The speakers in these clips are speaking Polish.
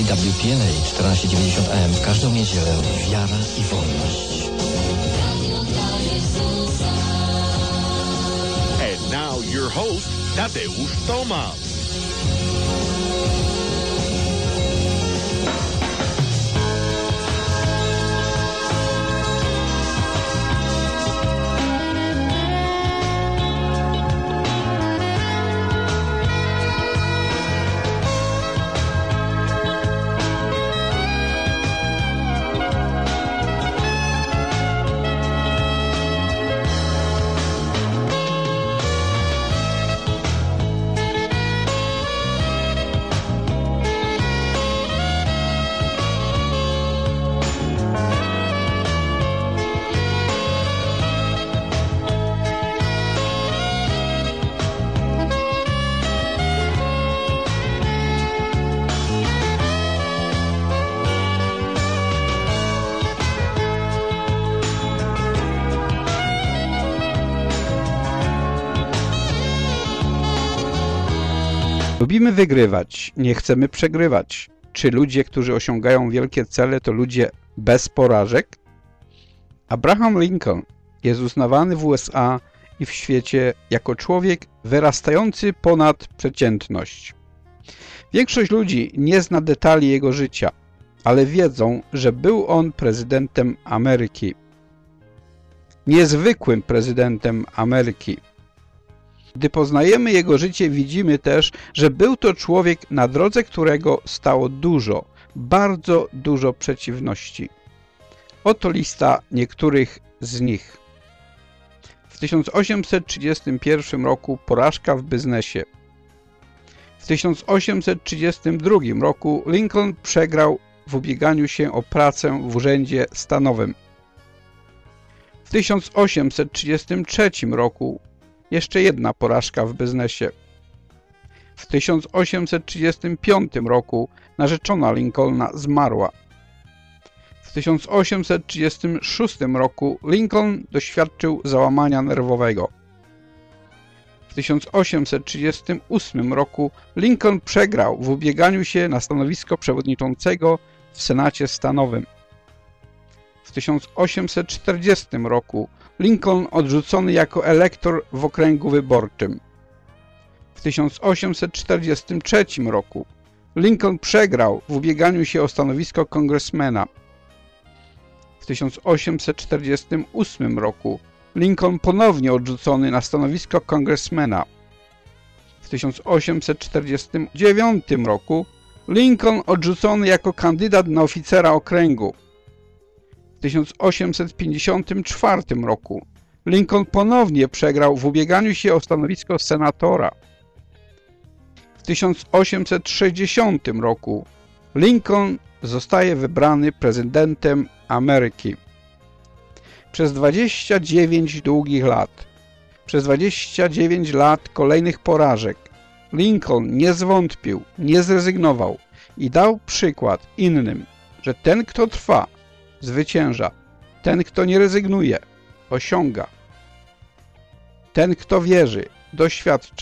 WPLA 1490 AM w każdą niedzielę. Wiara i wolność. And now your host, Tadeusz Tomasz. Lubimy wygrywać, nie chcemy przegrywać. Czy ludzie, którzy osiągają wielkie cele, to ludzie bez porażek? Abraham Lincoln jest uznawany w USA i w świecie jako człowiek wyrastający ponad przeciętność. Większość ludzi nie zna detali jego życia, ale wiedzą, że był on prezydentem Ameryki. Niezwykłym prezydentem Ameryki. Gdy poznajemy jego życie, widzimy też, że był to człowiek, na drodze którego stało dużo, bardzo dużo przeciwności. Oto lista niektórych z nich. W 1831 roku porażka w biznesie. W 1832 roku Lincoln przegrał w ubieganiu się o pracę w urzędzie stanowym. W 1833 roku jeszcze jedna porażka w biznesie. W 1835 roku narzeczona Lincolna zmarła. W 1836 roku Lincoln doświadczył załamania nerwowego. W 1838 roku Lincoln przegrał w ubieganiu się na stanowisko przewodniczącego w Senacie Stanowym. W 1840 roku Lincoln odrzucony jako elektor w okręgu wyborczym. W 1843 roku Lincoln przegrał w ubieganiu się o stanowisko kongresmena. W 1848 roku Lincoln ponownie odrzucony na stanowisko kongresmena. W 1849 roku Lincoln odrzucony jako kandydat na oficera okręgu. W 1854 roku Lincoln ponownie przegrał w ubieganiu się o stanowisko senatora. W 1860 roku Lincoln zostaje wybrany prezydentem Ameryki. Przez 29 długich lat, przez 29 lat kolejnych porażek, Lincoln nie zwątpił, nie zrezygnował i dał przykład innym, że ten, kto trwa, zwycięża. Ten, kto nie rezygnuje, osiąga. Ten, kto wierzy, doświadcza.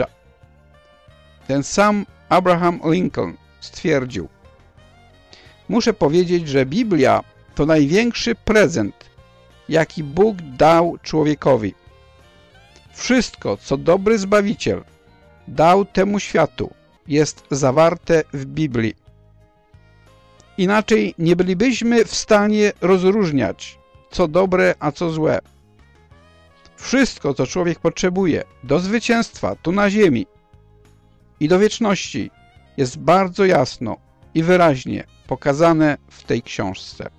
Ten sam Abraham Lincoln stwierdził: muszę powiedzieć, że Biblia to największy prezent, jaki Bóg dał człowiekowi. Wszystko, co dobry Zbawiciel dał temu światu, jest zawarte w Biblii. Inaczej nie bylibyśmy w stanie rozróżniać, co dobre, a co złe. Wszystko, co człowiek potrzebuje do zwycięstwa tu na ziemi i do wieczności, jest bardzo jasno i wyraźnie pokazane w tej książce.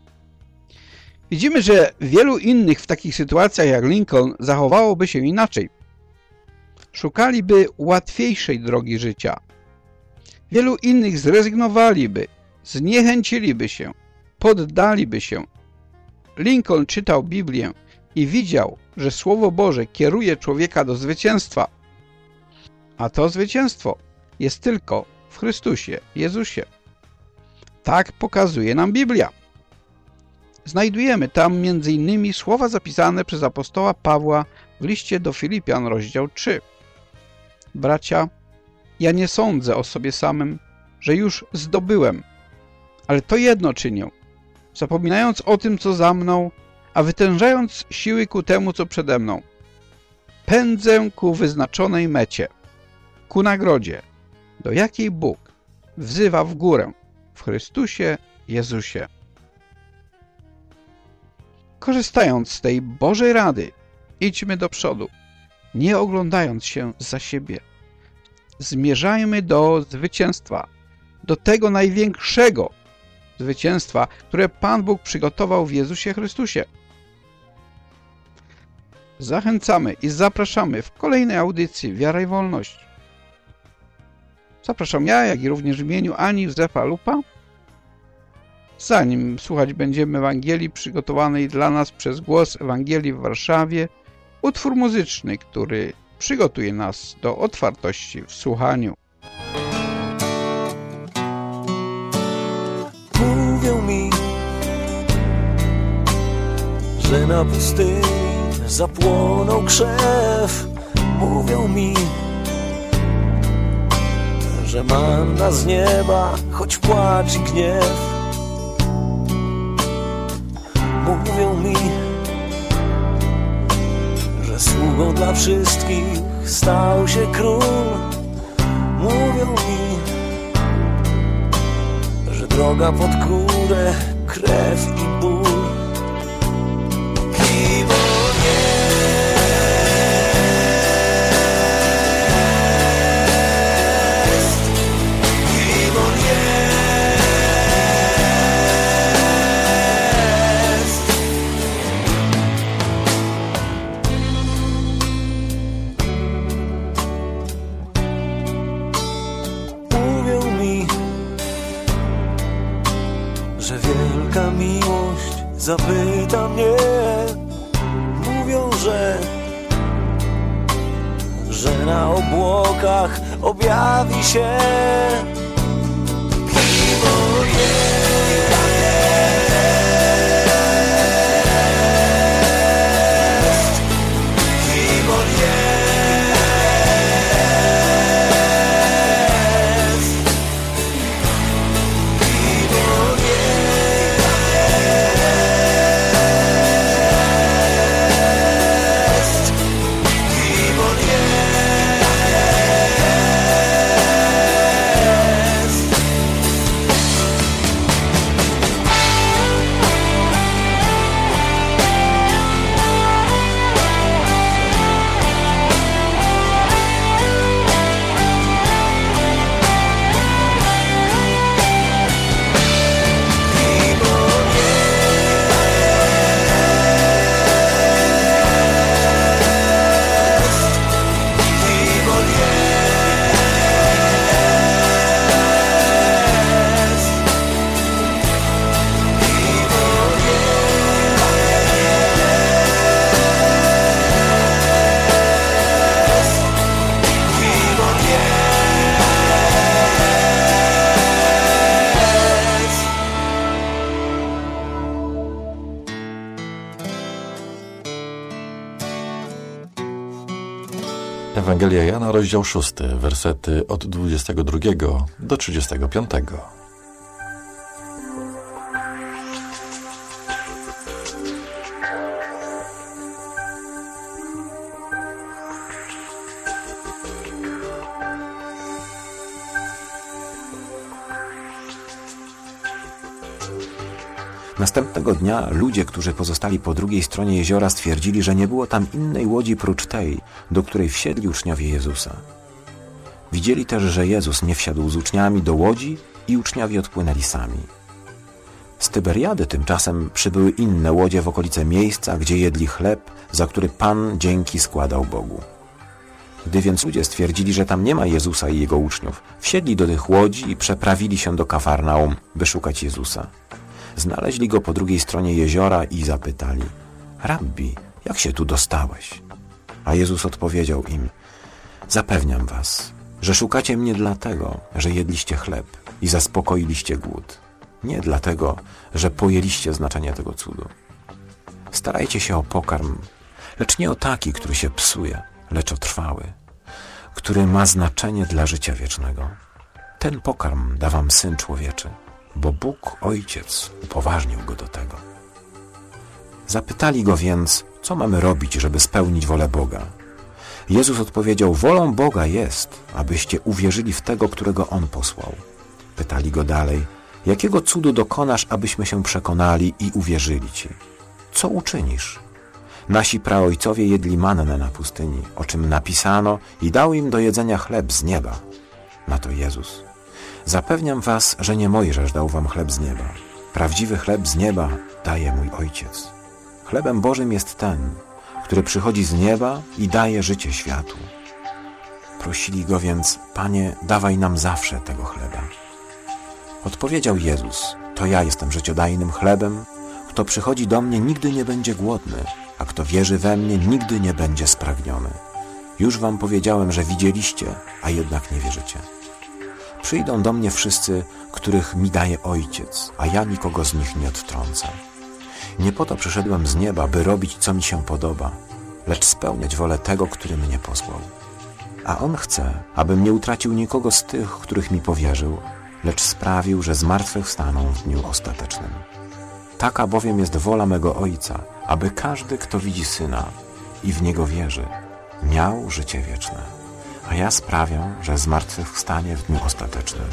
Widzimy, że wielu innych w takich sytuacjach jak Lincoln zachowałoby się inaczej. Szukaliby łatwiejszej drogi życia. Wielu innych zrezygnowaliby, zniechęciliby się, poddaliby się. Lincoln czytał Biblię i widział, że Słowo Boże kieruje człowieka do zwycięstwa. A to zwycięstwo jest tylko w Chrystusie, Jezusie. Tak pokazuje nam Biblia. Znajdujemy tam m.in. słowa zapisane przez apostoła Pawła w liście do Filipian, rozdział 3. Bracia, ja nie sądzę o sobie samym, że już zdobyłem, ale to jedno czynię, zapominając o tym, co za mną, a wytężając siły ku temu, co przede mną. Pędzę ku wyznaczonej mecie, ku nagrodzie, do jakiej Bóg wzywa w górę w Chrystusie Jezusie. Korzystając z tej Bożej rady, idźmy do przodu, nie oglądając się za siebie. Zmierzajmy do zwycięstwa, do tego największego zwycięstwa, które Pan Bóg przygotował w Jezusie Chrystusie. Zachęcamy i zapraszamy w kolejnej audycji Wiara i Wolność. Zapraszam ja, jak i również w imieniu Ani Józefa Lupa. Zanim słuchać będziemy Ewangelii przygotowanej dla nas przez Głos Ewangelii w Warszawie, utwór muzyczny, który przygotuje nas do otwartości w słuchaniu. Mówią mi, że na pustyni zapłonął krzew. Mówią mi, że manna z nieba, choć płacz i gniew. Mówią mi, że sługą dla wszystkich stał się król. Mówią mi, że droga pod górę, krew i ból. Kim on jest? Kim on jest? Mówią mi, że wielka miłość zapyta mnie. Mówią, że na obłokach objawi się. Kim on jest? Kim on jest? Kim on jest? Kim on jest? Ewangelia Jana, rozdział 6, wersety od 22 do 35. Następnego dnia ludzie, którzy pozostali po drugiej stronie jeziora, stwierdzili, że nie było tam innej łodzi prócz tej, do której wsiedli uczniowie Jezusa. Widzieli też, że Jezus nie wsiadł z uczniami do łodzi i uczniowie odpłynęli sami. Z Tyberiady tymczasem przybyły inne łodzie w okolice miejsca, gdzie jedli chleb, za który Pan dzięki składał Bogu. Gdy więc ludzie stwierdzili, że tam nie ma Jezusa i Jego uczniów, wsiedli do tych łodzi i przeprawili się do Kafarnaum, by szukać Jezusa. Znaleźli Go po drugiej stronie jeziora i zapytali: Rabbi, jak się tu dostałeś? A Jezus odpowiedział im: Zapewniam was, że szukacie mnie dlatego, że jedliście chleb i zaspokoiliście głód. Nie dlatego, że pojęliście znaczenie tego cudu. Starajcie się o pokarm, lecz nie o taki, który się psuje, lecz o trwały, który ma znaczenie dla życia wiecznego. Ten pokarm da wam Syn Człowieczy, bo Bóg Ojciec upoważnił go do tego. Zapytali go więc, co mamy robić, żeby spełnić wolę Boga. Jezus odpowiedział, wolą Boga jest, abyście uwierzyli w tego, którego On posłał. Pytali go dalej, jakiego cudu dokonasz, abyśmy się przekonali i uwierzyli Ci? Co uczynisz? Nasi praojcowie jedli mannę na pustyni, o czym napisano i dał im do jedzenia chleb z nieba. Na to Jezus, zapewniam was, że nie Mojżesz dał wam chleb z nieba. Prawdziwy chleb z nieba daje mój Ojciec. Chlebem Bożym jest ten, który przychodzi z nieba i daje życie światu. Prosili go więc, Panie, dawaj nam zawsze tego chleba. Odpowiedział Jezus, to ja jestem życiodajnym chlebem, kto przychodzi do mnie nigdy nie będzie głodny, a kto wierzy we mnie nigdy nie będzie spragniony. Już wam powiedziałem, że widzieliście, a jednak nie wierzycie. Przyjdą do mnie wszyscy, których mi daje Ojciec, a ja nikogo z nich nie odtrącam. Nie po to przyszedłem z nieba, by robić, co mi się podoba, lecz spełniać wolę tego, który mnie posłał. A On chce, abym nie utracił nikogo z tych, których mi powierzył, lecz sprawił, że zmartwychwstaną w dniu ostatecznym. Taka bowiem jest wola mego Ojca, aby każdy, kto widzi Syna i w Niego wierzy, miał życie wieczne. A ja sprawię, że zmartwychwstanie w dniu ostatecznym.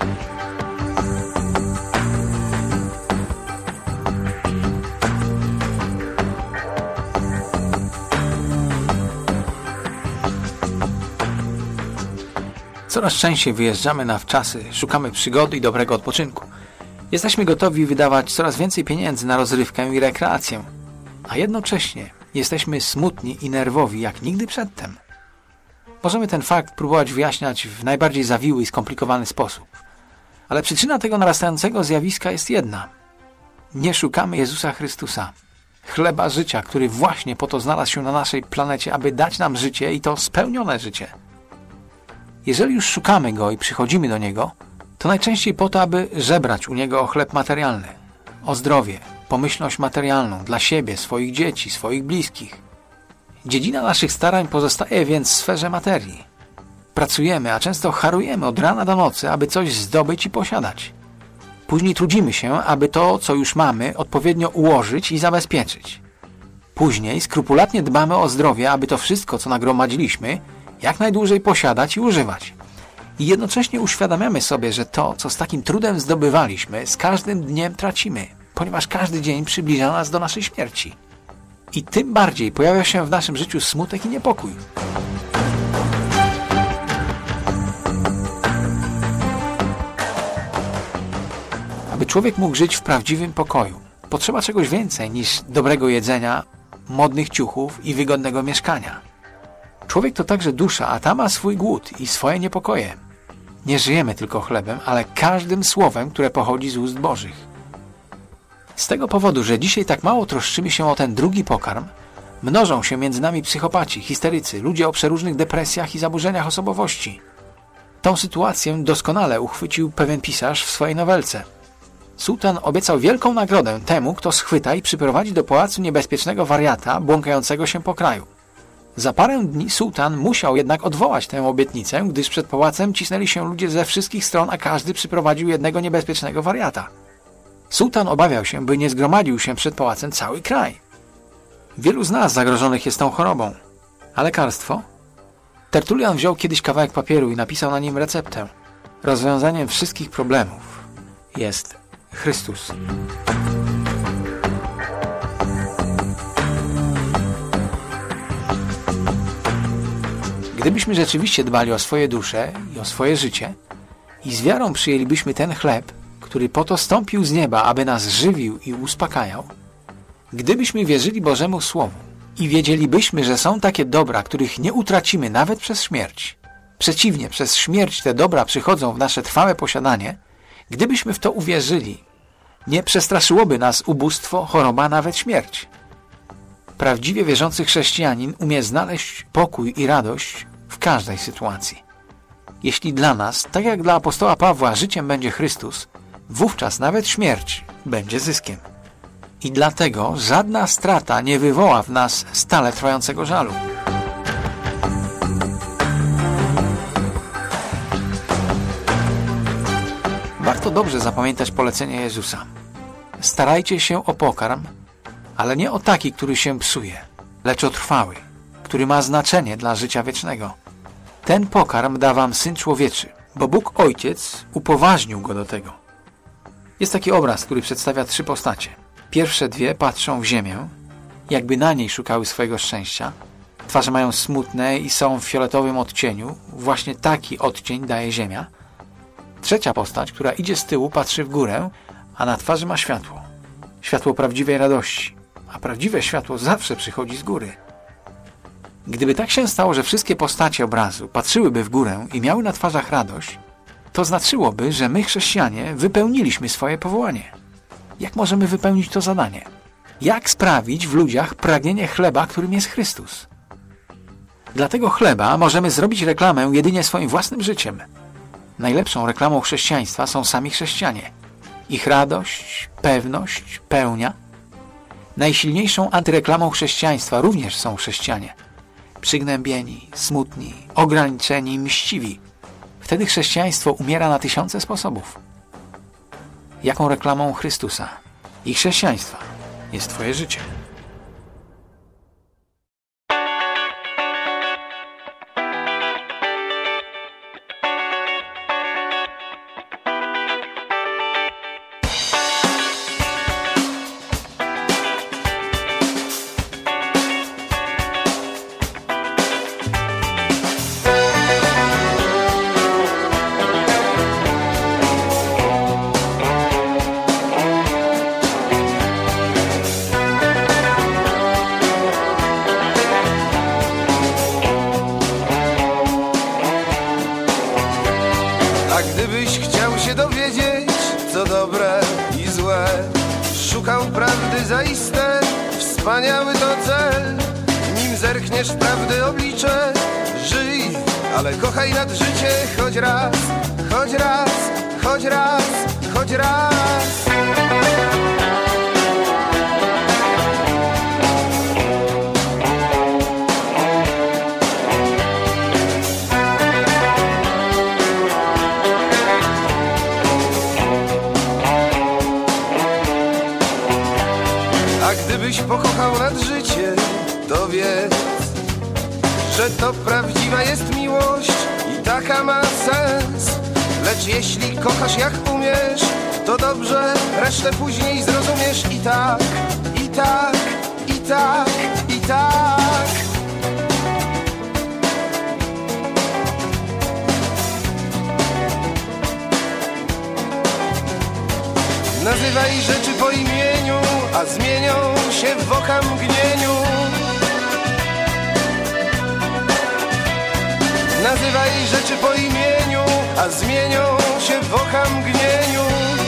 Coraz częściej wyjeżdżamy na wczasy, szukamy przygody i dobrego odpoczynku. Jesteśmy gotowi wydawać coraz więcej pieniędzy na rozrywkę i rekreację, a jednocześnie jesteśmy smutni i nerwowi jak nigdy przedtem. Możemy ten fakt próbować wyjaśniać w najbardziej zawiły i skomplikowany sposób. Ale przyczyna tego narastającego zjawiska jest jedna. Nie szukamy Jezusa Chrystusa, chleba życia, który właśnie po to znalazł się na naszej planecie, aby dać nam życie i to spełnione życie. Jeżeli już szukamy Go i przychodzimy do Niego, to najczęściej po to, aby żebrać u Niego o chleb materialny, o zdrowie, pomyślność materialną dla siebie, swoich dzieci, swoich bliskich. Dziedzina naszych starań pozostaje więc w sferze materii. Pracujemy, a często harujemy od rana do nocy, aby coś zdobyć i posiadać. Później trudzimy się, aby to, co już mamy, odpowiednio ułożyć i zabezpieczyć. Później skrupulatnie dbamy o zdrowie, aby to wszystko, co nagromadziliśmy, jak najdłużej posiadać i używać. I jednocześnie uświadamiamy sobie, że to, co z takim trudem zdobywaliśmy, z każdym dniem tracimy, ponieważ każdy dzień przybliża nas do naszej śmierci. I tym bardziej pojawia się w naszym życiu smutek i niepokój. Aby człowiek mógł żyć w prawdziwym pokoju, potrzeba czegoś więcej niż dobrego jedzenia, modnych ciuchów i wygodnego mieszkania. Człowiek to także dusza, a ta ma swój głód i swoje niepokoje. Nie żyjemy tylko chlebem, ale każdym słowem, które pochodzi z ust Bożych. Z tego powodu, że dzisiaj tak mało troszczymy się o ten drugi pokarm, mnożą się między nami psychopaci, histerycy, ludzie o przeróżnych depresjach i zaburzeniach osobowości. Tą sytuację doskonale uchwycił pewien pisarz w swojej nowelce. Sułtan obiecał wielką nagrodę temu, kto schwyta i przyprowadzi do pałacu niebezpiecznego wariata błąkającego się po kraju. Za parę dni sułtan musiał jednak odwołać tę obietnicę, gdyż przed pałacem cisnęli się ludzie ze wszystkich stron, a każdy przyprowadził jednego niebezpiecznego wariata. Sułtan obawiał się, by nie zgromadził się przed pałacem cały kraj. Wielu z nas zagrożonych jest tą chorobą. A lekarstwo? Tertulian wziął kiedyś kawałek papieru i napisał na nim receptę. Rozwiązaniem wszystkich problemów jest Chrystus. Gdybyśmy rzeczywiście dbali o swoje dusze i o swoje życie i z wiarą przyjęlibyśmy ten chleb, który po to stąpił z nieba, aby nas żywił i uspokajał, gdybyśmy wierzyli Bożemu Słowu i wiedzielibyśmy, że są takie dobra, których nie utracimy nawet przez śmierć, przeciwnie, przez śmierć te dobra przychodzą w nasze trwałe posiadanie, gdybyśmy w to uwierzyli, nie przestraszyłoby nas ubóstwo, choroba, nawet śmierć. Prawdziwie wierzący chrześcijanin umie znaleźć pokój i radość w każdej sytuacji. Jeśli dla nas, tak jak dla apostoła Pawła, życiem będzie Chrystus, wówczas nawet śmierć będzie zyskiem. I dlatego żadna strata nie wywoła w nas stale trwającego żalu. Warto Warto dobrze zapamiętać polecenie Jezusa. Starajcie się o pokarm, ale nie o taki, który się psuje, lecz o trwały, który ma znaczenie dla życia wiecznego. Ten pokarm da wam Syn Człowieczy, bo Bóg Ojciec upoważnił go do tego. Jest taki obraz, który przedstawia 3 postacie. Pierwsze 2 patrzą w ziemię, jakby na niej szukały swojego szczęścia. Twarze mają smutne i są w fioletowym odcieniu. Właśnie taki odcień daje ziemia. Trzecia postać, która idzie z tyłu, patrzy w górę, a na twarzy ma światło. Światło prawdziwej radości. A prawdziwe światło zawsze przychodzi z góry. Gdyby tak się stało, że wszystkie postacie obrazu patrzyłyby w górę i miały na twarzach radość, to znaczyłoby, że my, chrześcijanie, wypełniliśmy swoje powołanie. Jak możemy wypełnić to zadanie? Jak sprawić w ludziach pragnienie chleba, którym jest Chrystus? Dla tego chleba możemy zrobić reklamę jedynie swoim własnym życiem. Najlepszą reklamą chrześcijaństwa są sami chrześcijanie. Ich radość, pewność, pełnia. Najsilniejszą antyreklamą chrześcijaństwa również są chrześcijanie. Przygnębieni, smutni, ograniczeni, mściwi. Wtedy chrześcijaństwo umiera na 1000 sposobów. Jaką reklamą Chrystusa i chrześcijaństwa jest twoje życie? Wspaniały to cel, nim zerkniesz w prawdy oblicze. Żyj, ale kochaj nad życie choć raz, choć raz, choć raz, choć raz. Gdybyś pokochał nad życie, to wiedz, że to prawdziwa jest miłość i taka ma sens. Lecz jeśli kochasz jak umiesz, to dobrze, resztę później zrozumiesz. I tak, i tak, i tak, i tak. Nazywaj rzeczy po imieniu, a zmienią się w okamgnieniu. Nazywaj rzeczy po imieniu, a zmienią się w okamgnieniu.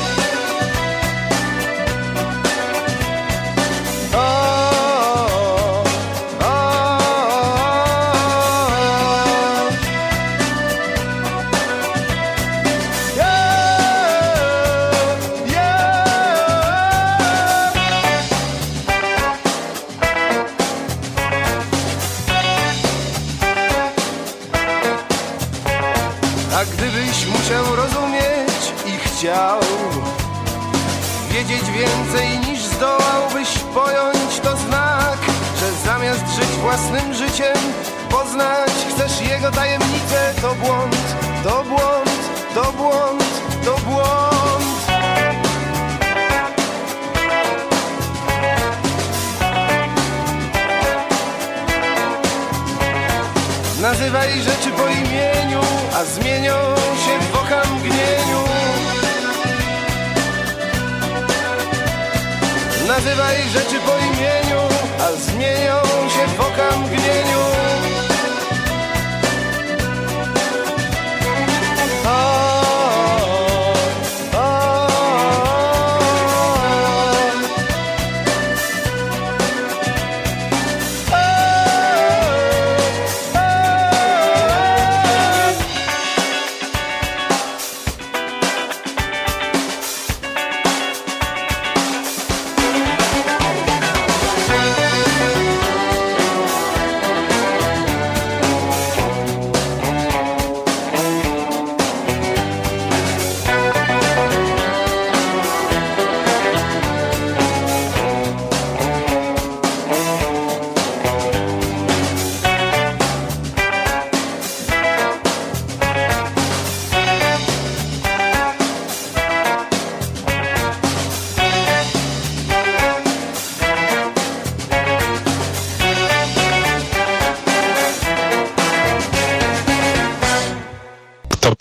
A gdybyś musiał rozumieć i chciał wiedzieć więcej niż zdołałbyś pojąć, to znak, że zamiast żyć własnym życiem, poznać chcesz jego tajemnicę. To błąd, to błąd, to błąd, to błąd. Nazywaj rzeczy po imieniu, a zmienią się w okamgnieniu. Nazywaj rzeczy po imieniu, a zmienią się w okamgnieniu.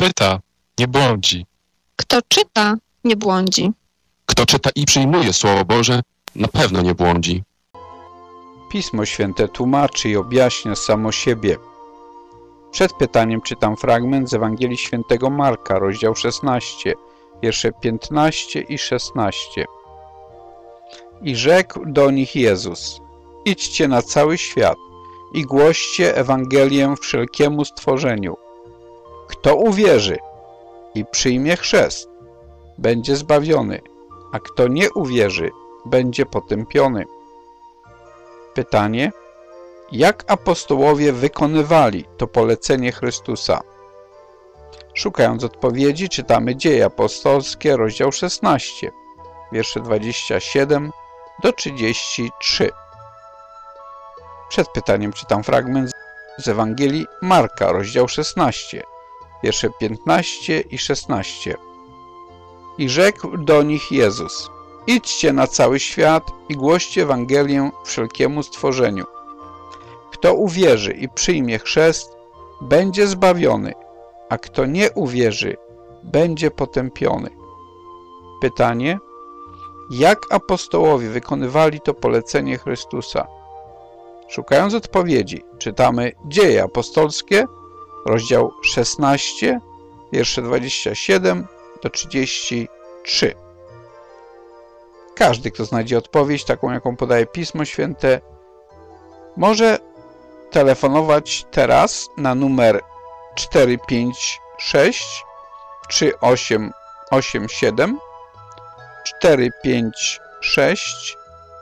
czyta, nie błądzi. Kto czyta, nie błądzi. Kto czyta i przyjmuje Słowo Boże, na pewno nie błądzi. Pismo Święte tłumaczy i objaśnia samo siebie. Przed pytaniem czytam fragment z Ewangelii Świętego Marka, rozdział 16, wiersze 15 i 16. I rzekł do nich Jezus: idźcie na cały świat i głoście Ewangelię wszelkiemu stworzeniu. Kto uwierzy i przyjmie chrzest, będzie zbawiony, a kto nie uwierzy, będzie potępiony. Pytanie: jak apostołowie wykonywali to polecenie Chrystusa? Szukając odpowiedzi, czytamy Dzieje Apostolskie, rozdział 16, wiersze 27 do 33. Przed pytaniem czytam fragment z Ewangelii Marka, rozdział 16, wiersze 15 i 16. I rzekł do nich Jezus: idźcie na cały świat i głoście Ewangelię wszelkiemu stworzeniu. Kto uwierzy i przyjmie chrzest, będzie zbawiony, a kto nie uwierzy, będzie potępiony. Pytanie: jak apostołowie wykonywali to polecenie Chrystusa? Szukając odpowiedzi, czytamy Dzieje Apostolskie, rozdział 16, wiersze 27 do 33. Każdy, kto znajdzie odpowiedź, taką jaką podaje Pismo Święte, może telefonować teraz na numer 456 3887 456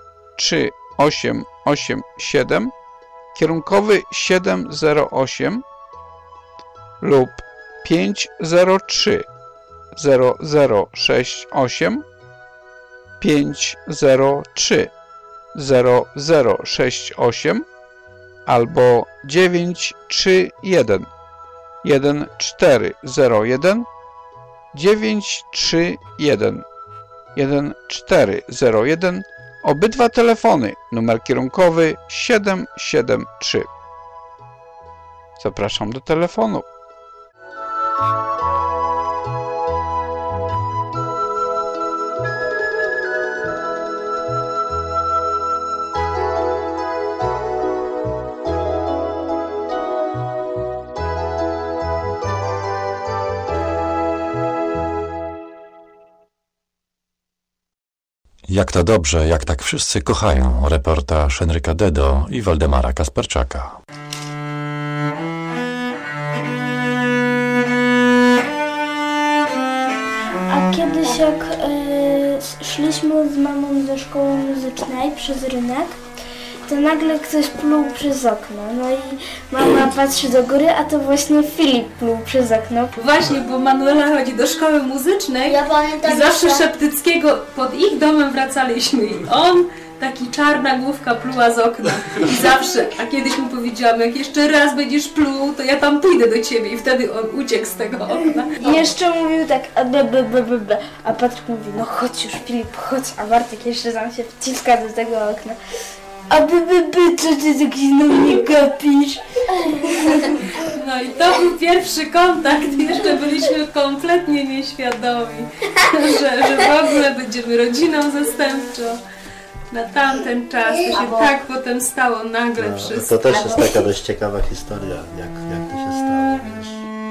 3887 kierunkowy 708 lub 503 0068 503 0068 albo 931 1401 931 1401. Obydwa telefony, numer kierunkowy 773. Zapraszam do telefonu. Jak to dobrze, jak tak wszyscy kochają. Reportaż Henryka Dedo i Waldemara Kasperczaka. A kiedyś jak szliśmy z mamą ze szkoły muzycznej przez rynek, to nagle ktoś pluł przez okno. No i mama patrzy do góry, a to właśnie Filip pluł przez okno. Właśnie, bo Manuela chodzi do szkoły muzycznej i zawsze Szeptyckiego pod ich domem wracaliśmy i on, taki czarna główka, pluła z okna. I zawsze, a kiedyś mu powiedziałam, jak jeszcze raz będziesz pluł, to ja tam pójdę do ciebie i wtedy on uciekł z tego okna. I jeszcze mówił tak, a Patryk mówi, no chodź już Filip, chodź, a Bartek jeszcze tam się wciska do tego okna. A co ty tak znowu nie gapisz? No i to był pierwszy kontakt, jeszcze byliśmy kompletnie nieświadomi, że w ogóle będziemy rodziną zastępczą. Na tamten czas to się tak potem stało nagle wszystko. To też jest taka dość ciekawa historia, jak to się stało, wiesz.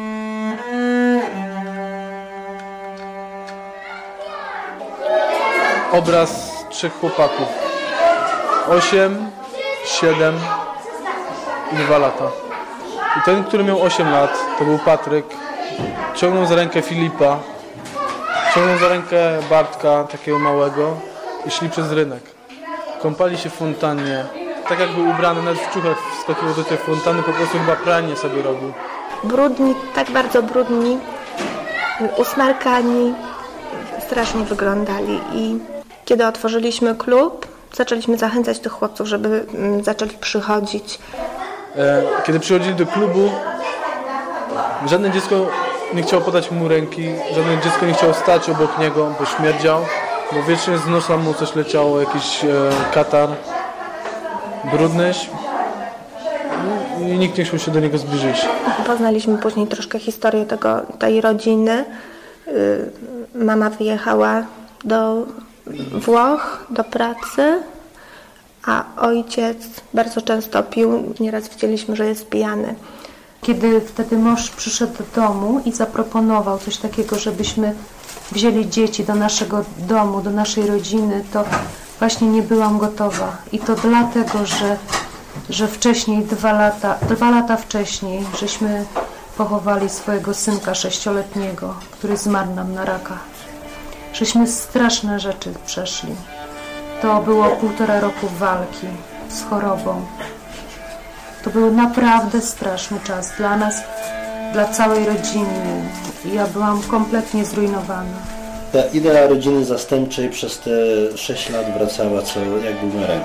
Obraz trzech chłopaków. 8, 7 i 2 lata. I ten, który miał 8 lat, to był Patryk. Ciągnął za rękę Filipa, ciągnął za rękę Bartka, takiego małego, i szli przez rynek. Kąpali się w fontannie. Tak jak był ubrany, nawet w ciuchach wskakiwał do tej fontanny, po prostu chyba pranie sobie robił. Brudni, tak bardzo brudni, usmarkani, strasznie wyglądali. I kiedy otworzyliśmy klub, zaczęliśmy zachęcać tych chłopców, żeby zaczęli przychodzić. Kiedy przychodzili do klubu, żadne dziecko nie chciało podać mu ręki, żadne dziecko nie chciało stać obok niego, bo śmierdział, bo wiecznie z nosa mu coś leciało, jakiś katar, brudnyś. i nikt nie chciał się do niego zbliżyć. Poznaliśmy później troszkę historię tej rodziny. Mama wyjechała do Włoch do pracy, a ojciec bardzo często pił. Nieraz widzieliśmy, że jest pijany. Kiedy wtedy mąż przyszedł do domu i zaproponował coś takiego, żebyśmy wzięli dzieci do naszego domu, do naszej rodziny, to właśnie nie byłam gotowa. I to dlatego, że wcześniej, 2 lata wcześniej, żeśmy pochowali swojego synka 6-letniego, który zmarł nam na raka. Żeśmy straszne rzeczy przeszli. To było 1,5 roku walki z chorobą. To był naprawdę straszny czas dla nas, dla całej rodziny. Ja byłam kompletnie zrujnowana. Ta idea rodziny zastępczej przez te 6 lat wracała jak bumerang.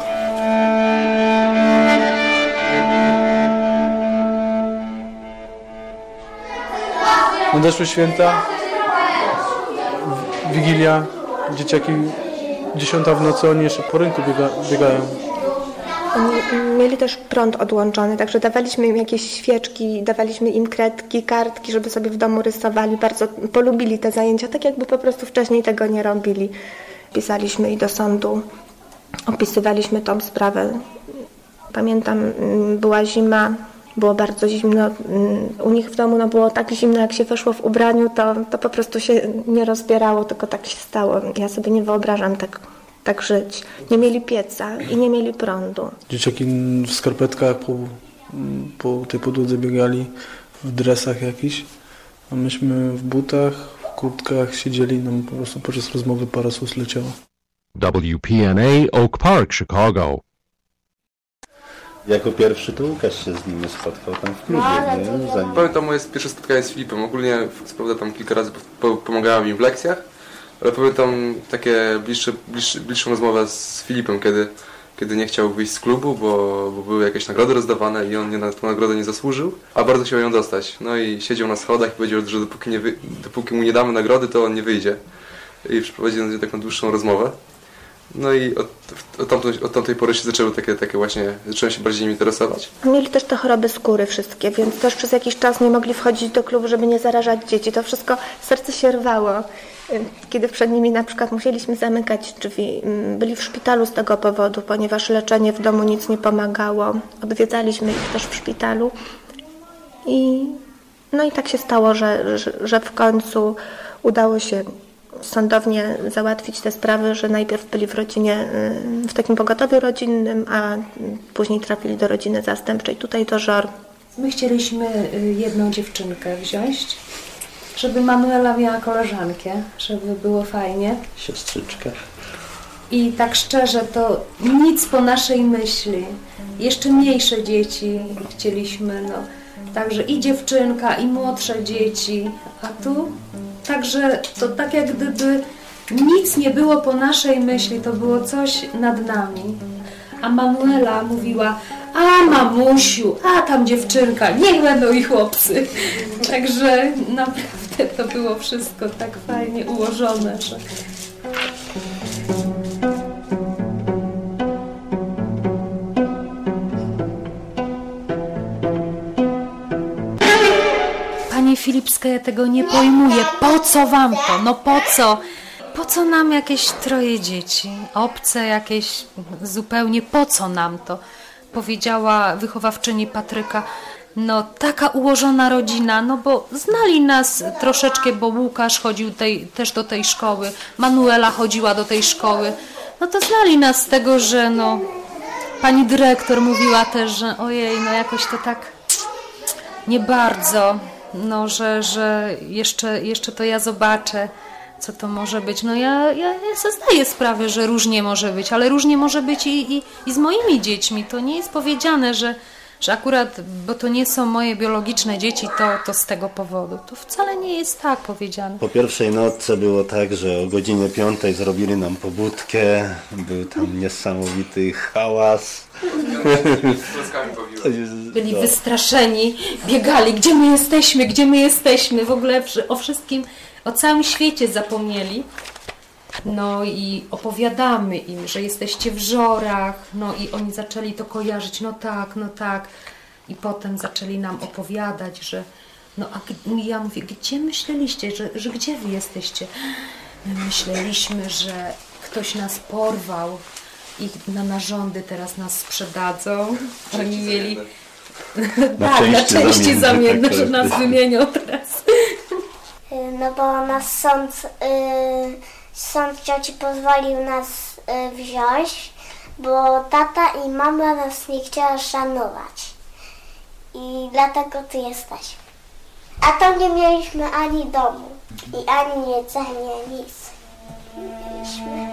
Nadeszły święta, Wigilia, dzieciaki 10 w nocy, oni jeszcze po rynku biegają. Oni mieli też prąd odłączony, także dawaliśmy im jakieś świeczki, dawaliśmy im kredki, kartki, żeby sobie w domu rysowali. Bardzo polubili te zajęcia, tak jakby po prostu wcześniej tego nie robili. Pisaliśmy i do sądu, opisywaliśmy tą sprawę. Pamiętam, była zima, było bardzo zimno. U nich w domu było tak zimno, jak się weszło w ubraniu, to po prostu się nie rozbierało, tylko tak się stało. Ja sobie nie wyobrażam tak żyć. Nie mieli pieca i nie mieli prądu. Dzieciaki w skarpetkach po tej podłodze biegali, w dresach jakichś, a myśmy w butach, w kurtkach siedzieli, nam po prostu podczas rozmowy parasol leciała. WPNA Oak Park, Chicago. Jako pierwszy to Łukasz się z nimi spotkał tam w klubie, nie? Pamiętam moje pierwsze spotkanie z Filipem. Ogólnie tam kilka razy pomagałem im w lekcjach, ale pamiętam takie bliższą rozmowę z Filipem, kiedy nie chciał wyjść z klubu, bo były jakieś nagrody rozdawane i on na tę nagrodę nie zasłużył, a bardzo chciał ją dostać. No i siedział na schodach i powiedział, że dopóki mu nie damy nagrody, to on nie wyjdzie. I przeprowadził nas taką dłuższą rozmowę. No i od tamtej pory się zaczęły takie właśnie, zacząłem się bardziej nimi interesować. Mieli też te choroby skóry wszystkie, więc też przez jakiś czas nie mogli wchodzić do klubu, żeby nie zarażać dzieci. To wszystko, serce się rwało, kiedy przed nimi na przykład musieliśmy zamykać drzwi. Byli w szpitalu z tego powodu, ponieważ leczenie w domu nic nie pomagało. Odwiedzaliśmy ich też w szpitalu. No i tak się stało, że w końcu udało się sądownie załatwić te sprawy, że najpierw byli w rodzinie, w takim pogotowiu rodzinnym, a później trafili do rodziny zastępczej, tutaj do Żor. My chcieliśmy jedną dziewczynkę wziąć, żeby Manuela miała koleżankę, żeby było fajnie. Siostrzyczkę. I tak szczerze, to nic po naszej myśli. Jeszcze mniejsze dzieci chcieliśmy, no. Także i dziewczynka, i młodsze dzieci, a tu także to tak jak gdyby nic nie było po naszej myśli, to było coś nad nami. A Manuela mówiła, a mamusiu, a tam dziewczynka, niech będą i chłopcy. Także naprawdę to było wszystko tak fajnie ułożone, że... Panie Filipska, ja tego nie pojmuję. Po co wam to? No po co? Po co nam jakieś 3 dzieci? Obce jakieś zupełnie, po co nam to? Powiedziała wychowawczyni Patryka. No taka ułożona rodzina, no bo znali nas troszeczkę, bo Łukasz chodził też do tej szkoły, Manuela chodziła do tej szkoły. No to znali nas z tego, że no pani dyrektor mówiła też, że ojej, no jakoś to tak nie bardzo. No, że jeszcze to ja zobaczę, co to może być. No ja sobie zdaję sprawę, że różnie może być, ale różnie może być i z moimi dziećmi. To nie jest powiedziane, że akurat, bo to nie są moje biologiczne dzieci, to z tego powodu. To wcale nie jest tak powiedziane. Po pierwszej nocce było tak, że o godzinie 5 zrobili nam pobudkę, był tam niesamowity hałas. Byli wystraszeni, biegali, gdzie my jesteśmy, w ogóle o wszystkim, o całym świecie zapomnieli. No i opowiadamy im, że jesteście w Żorach, no i oni zaczęli to kojarzyć, no tak. I potem zaczęli nam opowiadać, że ja mówię, gdzie myśleliście, że gdzie wy jesteście? My myśleliśmy, że ktoś nas porwał i na narządy teraz nas sprzedadzą. Oni mieli na części zamienne, że nas wymienią teraz. No bo nas sąd cioci pozwolił nas wziąć, bo tata i mama nas nie chciała szanować. I dlatego tu jesteśmy. A tam nie mieliśmy ani domu i ani jedzenia, nic nie mieliśmy.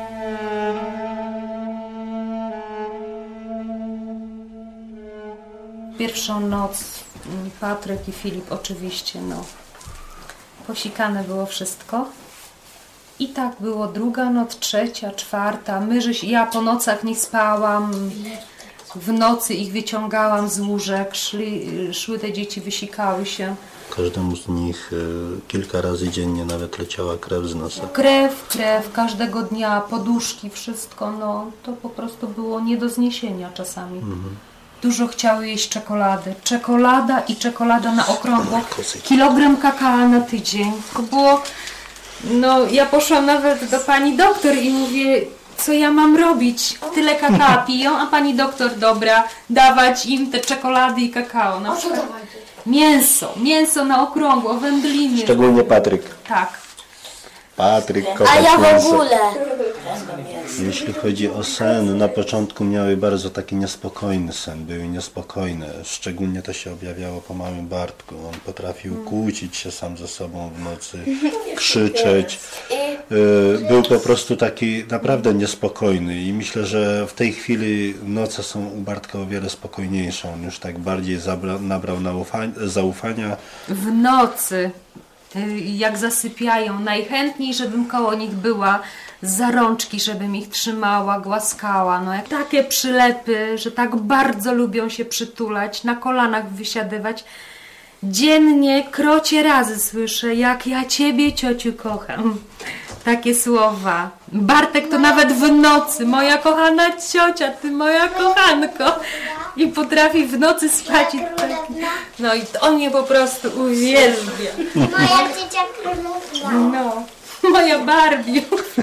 Pierwszą noc Patryk i Filip oczywiście, posikane było wszystko. I tak było druga noc, trzecia, czwarta. Ja po nocach nie spałam. W nocy ich wyciągałam z łóżek. Szły te dzieci, wysikały się. Każdemu z nich kilka razy dziennie nawet leciała krew z nosa. Krew, każdego dnia, poduszki, wszystko. To po prostu było nie do zniesienia czasami. Dużo chciały jeść czekolady. Czekolada i czekolada na okrągło. Kilogram kakao na tydzień. To było... ja poszłam nawet do pani doktor i mówię, co ja mam robić? Tyle kakao piją, a pani doktor, dobra, dawać im te czekolady i kakao. Na przykład mięso na okrągło, wędliny. Szczególnie Patryk. Tak. Patryk, a ja w ogóle. Jeśli chodzi o sen, na początku miały bardzo taki niespokojny sen, były niespokojne. Szczególnie to się objawiało po małym Bartku. On potrafił kłócić się sam ze sobą w nocy, krzyczeć. Był po prostu taki naprawdę niespokojny i myślę, że w tej chwili noce są u Bartka o wiele spokojniejsze. On już tak bardziej nabrał zaufania. W nocy, jak zasypiają, najchętniej, żebym koło nich była, za rączki, żebym ich trzymała, głaskała. Jak takie przylepy, że tak bardzo lubią się przytulać, na kolanach wysiadywać. Dziennie krocie razy słyszę, jak ja ciebie, ciociu, kocham. Takie słowa. Bartek to nawet w nocy, moja kochana ciocia, ty moja kochanko. I potrafi w nocy spać. I on mnie po prostu uwielbia. Moja ciocia królówna. Moja Barbie.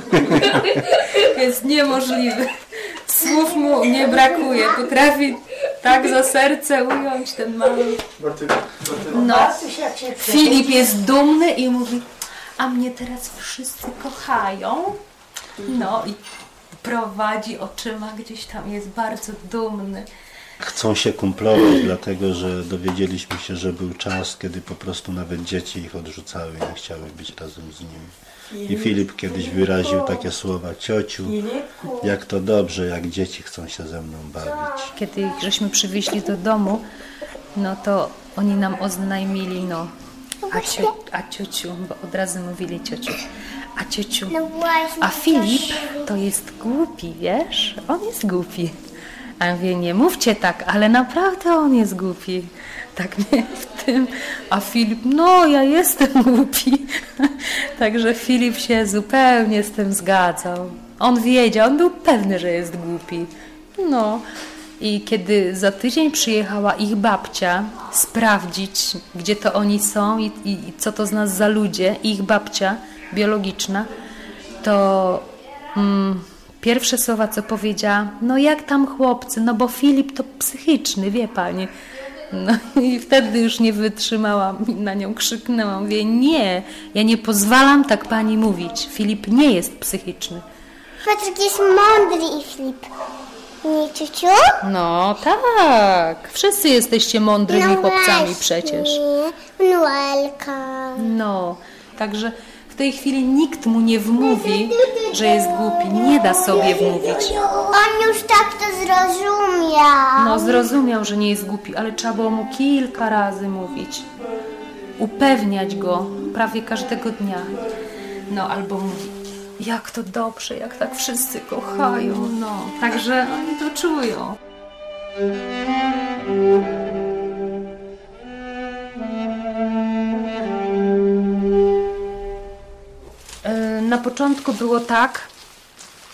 Jest niemożliwy. Słów mu nie brakuje. Potrafi tak za serce ująć ten mały. Filip jest dumny i mówi, a mnie teraz wszyscy kochają. I prowadzi oczyma gdzieś tam, jest bardzo dumny. Chcą się kumplować, dlatego że dowiedzieliśmy się, że był czas, kiedy po prostu nawet dzieci ich odrzucały i nie chciały być razem z nimi. I Filip kiedyś wyraził takie słowa, ciociu, jak to dobrze, jak dzieci chcą się ze mną bawić. Kiedy ich żeśmy przywieźli do domu, to oni nam oznajmili, a ciociu, bo od razu mówili ciociu, a ciociu, a Filip to jest głupi, wiesz, on jest głupi. A ja mówię, nie mówcie tak, ale naprawdę on jest głupi. Tak nie w tym. A Filip, ja jestem głupi. Także Filip się zupełnie z tym zgadzał. On wiedział, on był pewny, że jest głupi. I kiedy za tydzień przyjechała ich babcia sprawdzić, gdzie to oni są i co to z nas za ludzie, ich babcia biologiczna, to... pierwsze słowa, co powiedziała, jak tam chłopcy, bo Filip to psychiczny, wie pani. I wtedy już nie wytrzymałam i na nią krzyknęłam. Mówię, nie, ja nie pozwalam tak pani mówić. Filip nie jest psychiczny. Patryk jest mądry i Filip. Nie, ciociu? Tak. Wszyscy jesteście mądrymi chłopcami przecież. Noelka. Także w tej chwili nikt mu nie wmówi, że jest głupi. Nie da sobie wmówić. On już tak to zrozumiał. Zrozumiał, że nie jest głupi, ale trzeba było mu kilka razy mówić. Upewniać go prawie każdego dnia. Albo mówi, jak to dobrze, jak tak wszyscy kochają. Także oni to czują. Na początku było tak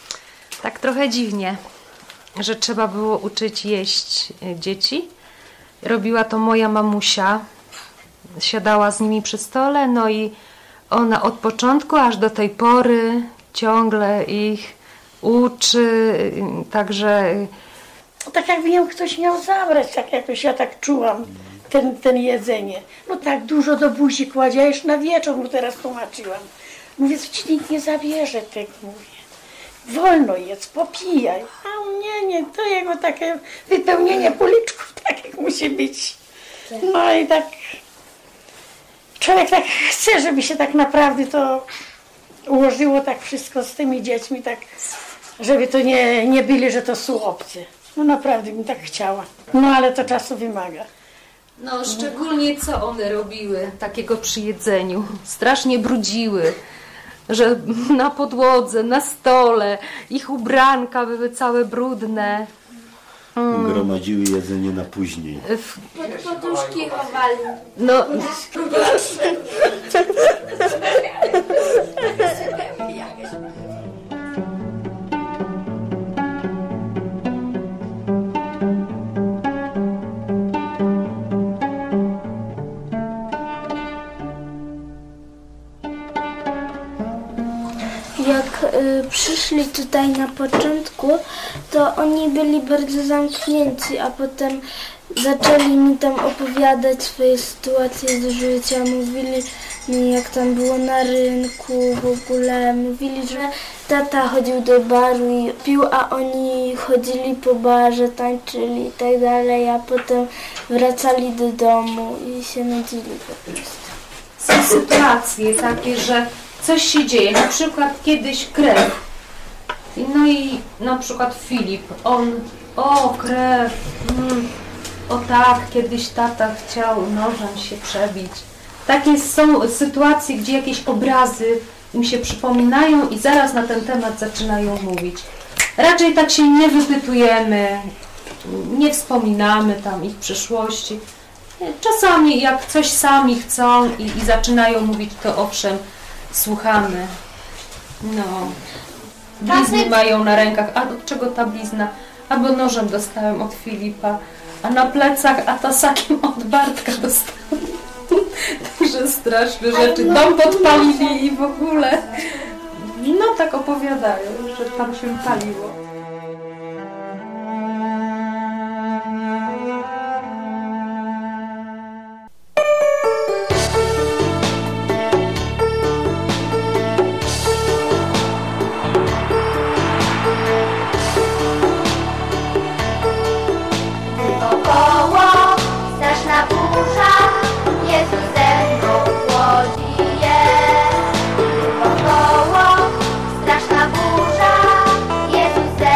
trochę dziwnie, że trzeba było uczyć jeść dzieci Robiła to moja mamusia. Siadała z nimi przy stole, no i ona od początku aż do tej pory ciągle ich uczy, także... Tak jakby ją ktoś miał zabrać, tak jakoś ja tak czułam, ten jedzenie. No tak dużo do buzi kładzie, ja już na wieczór mu teraz tłumaczyłam. Mówię, co ci nikt nie zabierze tego, mówię. Wolno jedz, popijaj. A nie, to jego takie wypełnienie policzków, tak jak musi być. No i tak człowiek tak chce, żeby się tak naprawdę to ułożyło tak wszystko z tymi dziećmi, tak, żeby to nie byli, że to są obcy. No naprawdę bym tak chciała. No ale to czasu wymaga. No szczególnie co one robiły takiego przy jedzeniu. Strasznie brudziły, że na podłodze, na stole, ich ubranka były całe brudne. Gromadziły jedzenie na później. Poduszki chowali. No. Jak przyszli tutaj na początku, to oni byli bardzo zamknięci, a potem zaczęli mi tam opowiadać swoje sytuacje z życia. Mówili mi, jak tam było na rynku w ogóle. Mówili, że tata chodził do baru i pił, a oni chodzili po barze, tańczyli i tak dalej, a potem wracali do domu i się nudzili po prostu. Są sytuacje takie, że coś się dzieje, na przykład kiedyś krew. No i na przykład Filip, krew, o tak, kiedyś tata chciał nożem się przebić. Takie są sytuacje, gdzie jakieś obrazy im się przypominają i zaraz na ten temat zaczynają mówić. Raczej tak się nie wypytujemy, nie wspominamy tam ich przeszłości. Czasami jak coś sami chcą i zaczynają mówić, to owszem, słuchamy. No, blizny mają na rękach. A od czego ta blizna? Albo nożem dostałem od Filipa, a na plecach atasakiem od Bartka dostałem. Także straszne rzeczy. Dom podpalili i w ogóle. No tak opowiadają, że tam się paliło. Straszna burza, Jezus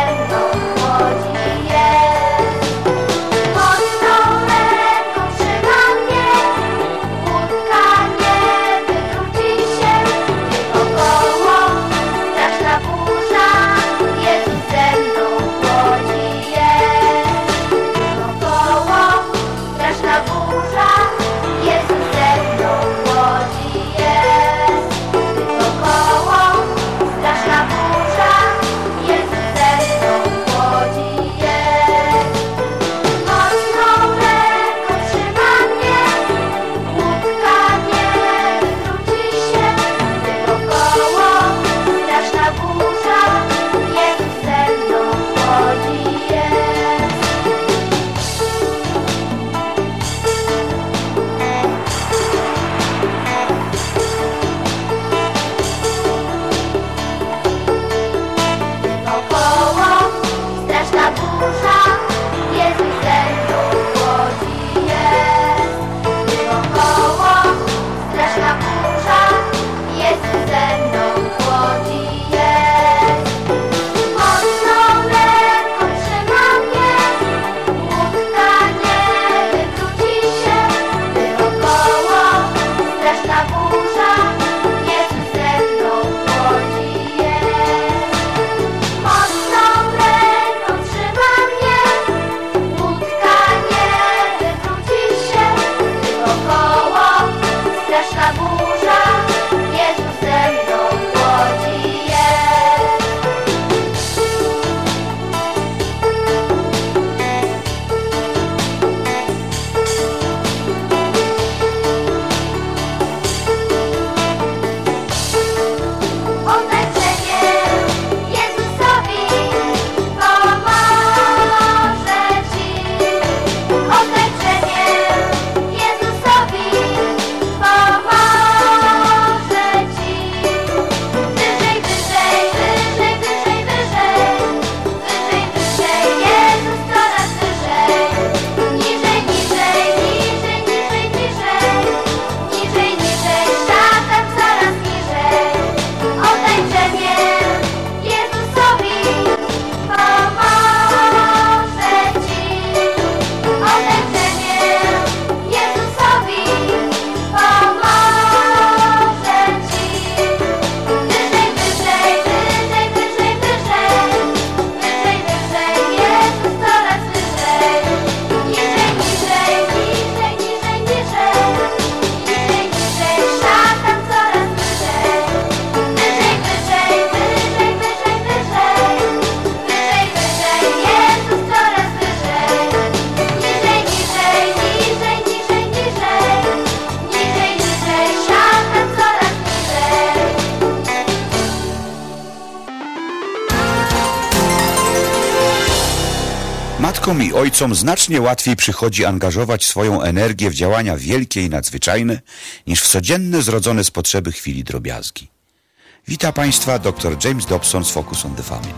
Matkom i ojcom znacznie łatwiej przychodzi angażować swoją energię w działania wielkie i nadzwyczajne, niż w codzienne zrodzone z potrzeby chwili drobiazgi. Wita Państwa dr James Dobson z Focus on the Family.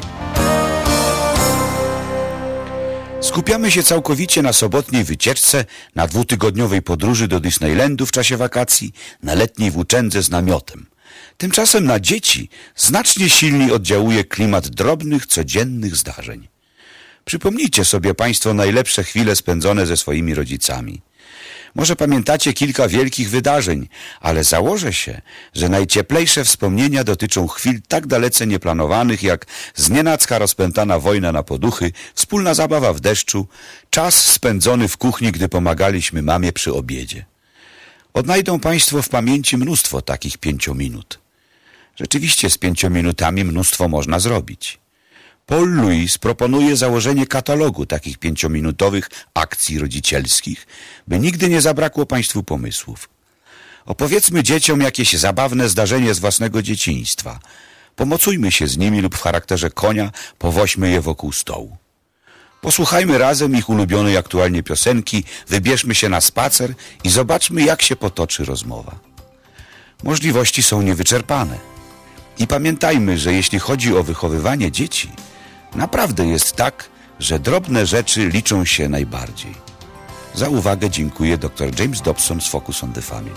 Skupiamy się całkowicie na sobotniej wycieczce, na 2-tygodniowej podróży do Disneylandu w czasie wakacji, na letniej włóczędze z namiotem. Tymczasem na dzieci znacznie silniej oddziałuje klimat drobnych, codziennych zdarzeń. Przypomnijcie sobie Państwo najlepsze chwile spędzone ze swoimi rodzicami. Może pamiętacie kilka wielkich wydarzeń, ale założę się, że najcieplejsze wspomnienia dotyczą chwil tak dalece nieplanowanych, jak znienacka rozpętana wojna na poduchy, wspólna zabawa w deszczu, czas spędzony w kuchni, gdy pomagaliśmy mamie przy obiedzie. Odnajdą Państwo w pamięci mnóstwo takich 5 minut. Rzeczywiście z 5 minutami mnóstwo można zrobić. Paul Lewis proponuje założenie katalogu takich 5-minutowych akcji rodzicielskich, by nigdy nie zabrakło Państwu pomysłów. Opowiedzmy dzieciom jakieś zabawne zdarzenie z własnego dzieciństwa. Pomocujmy się z nimi lub w charakterze konia powoźmy je wokół stołu. Posłuchajmy razem ich ulubionej aktualnie piosenki, wybierzmy się na spacer i zobaczmy, jak się potoczy rozmowa. Możliwości są niewyczerpane. I pamiętajmy, że jeśli chodzi o wychowywanie dzieci, naprawdę jest tak, że drobne rzeczy liczą się najbardziej. Za uwagę dziękuję dr James Dobson z Focus on the Family.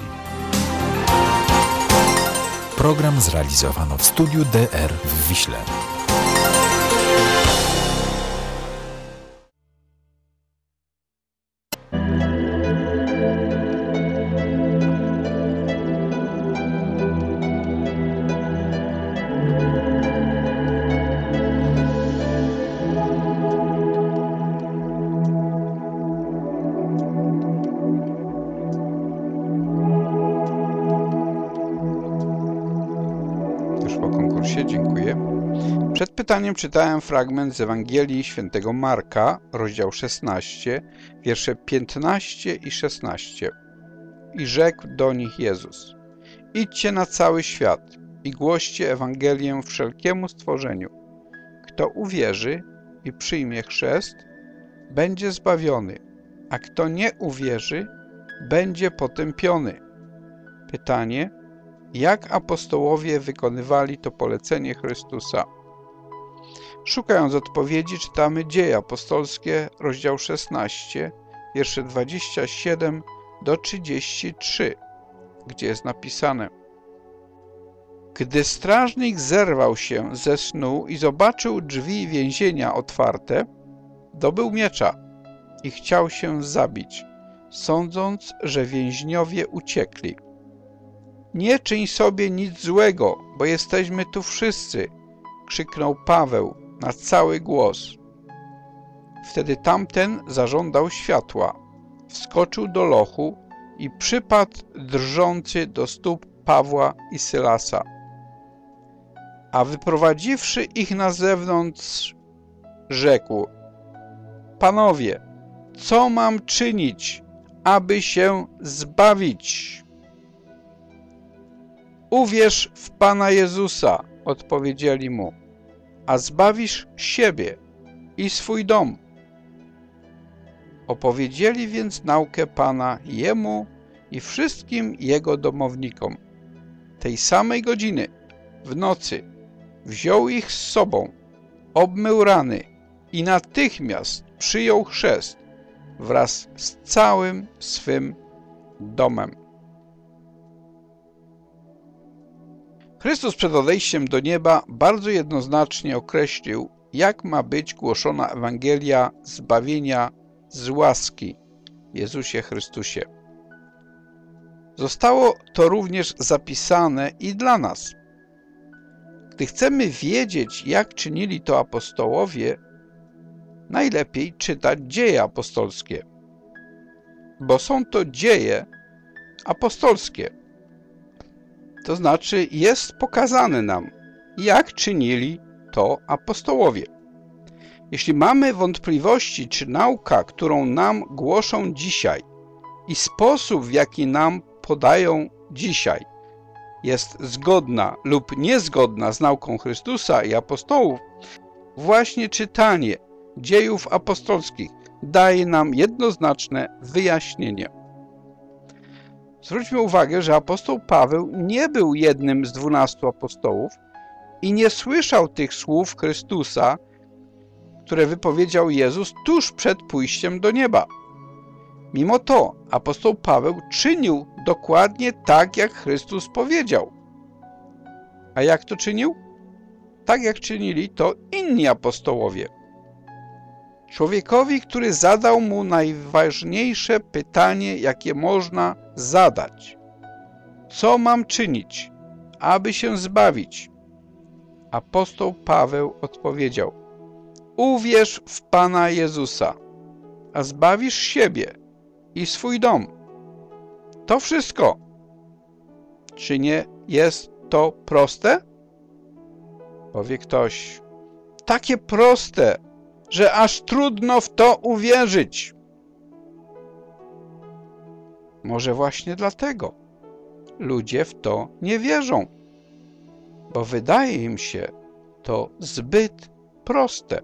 Program zrealizowano w studiu DR w Wiśle. Dziękuję. Przed pytaniem czytałem fragment z Ewangelii Świętego Marka, rozdział 16, wiersze 15 i 16. I rzekł do nich Jezus: idźcie na cały świat i głoście Ewangelię wszelkiemu stworzeniu. Kto uwierzy i przyjmie chrzest, będzie zbawiony, a kto nie uwierzy, będzie potępiony. Pytanie: jak apostołowie wykonywali to polecenie Chrystusa? Szukając odpowiedzi, czytamy Dzieje Apostolskie, rozdział 16, wiersze 27 do 33, gdzie jest napisane: gdy strażnik zerwał się ze snu i zobaczył drzwi więzienia otwarte, dobył miecza i chciał się zabić, sądząc, że więźniowie uciekli. Nie czyń sobie nic złego, bo jesteśmy tu wszyscy, krzyknął Paweł na cały głos. Wtedy tamten zażądał światła, wskoczył do lochu i przypadł drżący do stóp Pawła i Sylasa. A wyprowadziwszy ich na zewnątrz, rzekł: Panowie, co mam czynić, aby się zbawić? Uwierz w Pana Jezusa, odpowiedzieli mu, a zbawisz siebie i swój dom. Opowiedzieli więc naukę Pana jemu i wszystkim jego domownikom. Tej samej godziny, w nocy, wziął ich z sobą, obmył rany i natychmiast przyjął chrzest wraz z całym swym domem. Chrystus przed odejściem do nieba bardzo jednoznacznie określił, jak ma być głoszona Ewangelia zbawienia z łaski w Jezusie Chrystusie. Zostało to również zapisane i dla nas. Gdy chcemy wiedzieć, jak czynili to apostołowie, najlepiej czytać Dzieje apostolskie, bo są to dzieje apostolskie. To znaczy jest pokazane nam, jak czynili to apostołowie. Jeśli mamy wątpliwości, czy nauka, którą nam głoszą dzisiaj i sposób, w jaki nam podają dzisiaj, jest zgodna lub niezgodna z nauką Chrystusa i apostołów, właśnie czytanie Dziejów Apostolskich daje nam jednoznaczne wyjaśnienie. Zwróćmy uwagę, że apostoł Paweł nie był jednym z 12 apostołów i nie słyszał tych słów Chrystusa, które wypowiedział Jezus tuż przed pójściem do nieba. Mimo to apostoł Paweł czynił dokładnie tak, jak Chrystus powiedział. A jak to czynił? Tak jak czynili to inni apostołowie. Człowiekowi, który zadał mu najważniejsze pytanie, jakie można zadać. Co mam czynić, aby się zbawić? Apostoł Paweł odpowiedział: uwierz w Pana Jezusa, a zbawisz siebie i swój dom. To wszystko. Czy nie jest to proste? Powie ktoś: takie proste, że aż trudno w to uwierzyć. Może właśnie dlatego ludzie w to nie wierzą, bo wydaje im się to zbyt proste.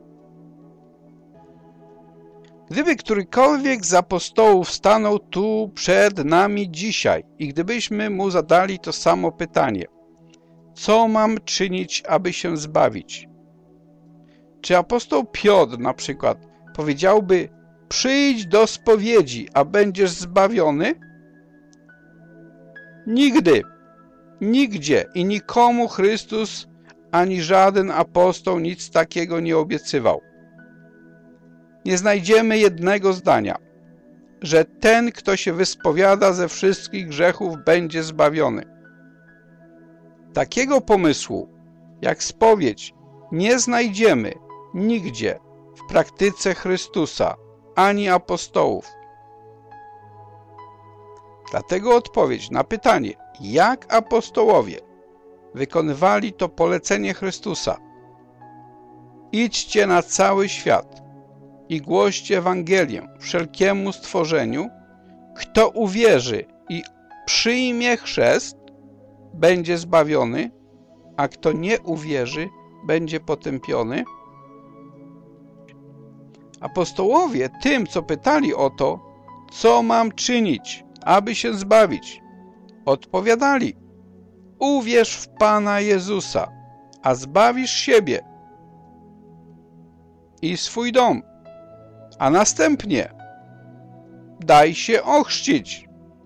Gdyby którykolwiek z apostołów stanął tu przed nami dzisiaj i gdybyśmy mu zadali to samo pytanie: co mam czynić, aby się zbawić? Czy apostoł Piotr na przykład powiedziałby: przyjdź do spowiedzi, a będziesz zbawiony? Nigdy, nigdzie i nikomu Chrystus ani żaden apostoł nic takiego nie obiecywał. Nie znajdziemy jednego zdania, że ten, kto się wyspowiada ze wszystkich grzechów, będzie zbawiony. Takiego pomysłu jak spowiedź nie znajdziemy nigdzie w praktyce Chrystusa ani apostołów. Dlatego odpowiedź na pytanie, jak apostołowie wykonywali to polecenie Chrystusa: idźcie na cały świat i głoście Ewangelię wszelkiemu stworzeniu, kto uwierzy i przyjmie chrzest, będzie zbawiony, a kto nie uwierzy, będzie potępiony. Apostołowie tym, co pytali o to, co mam czynić, aby się zbawić, odpowiadali: uwierz w Pana Jezusa, a zbawisz siebie i swój dom, a następnie daj się ochrzcić.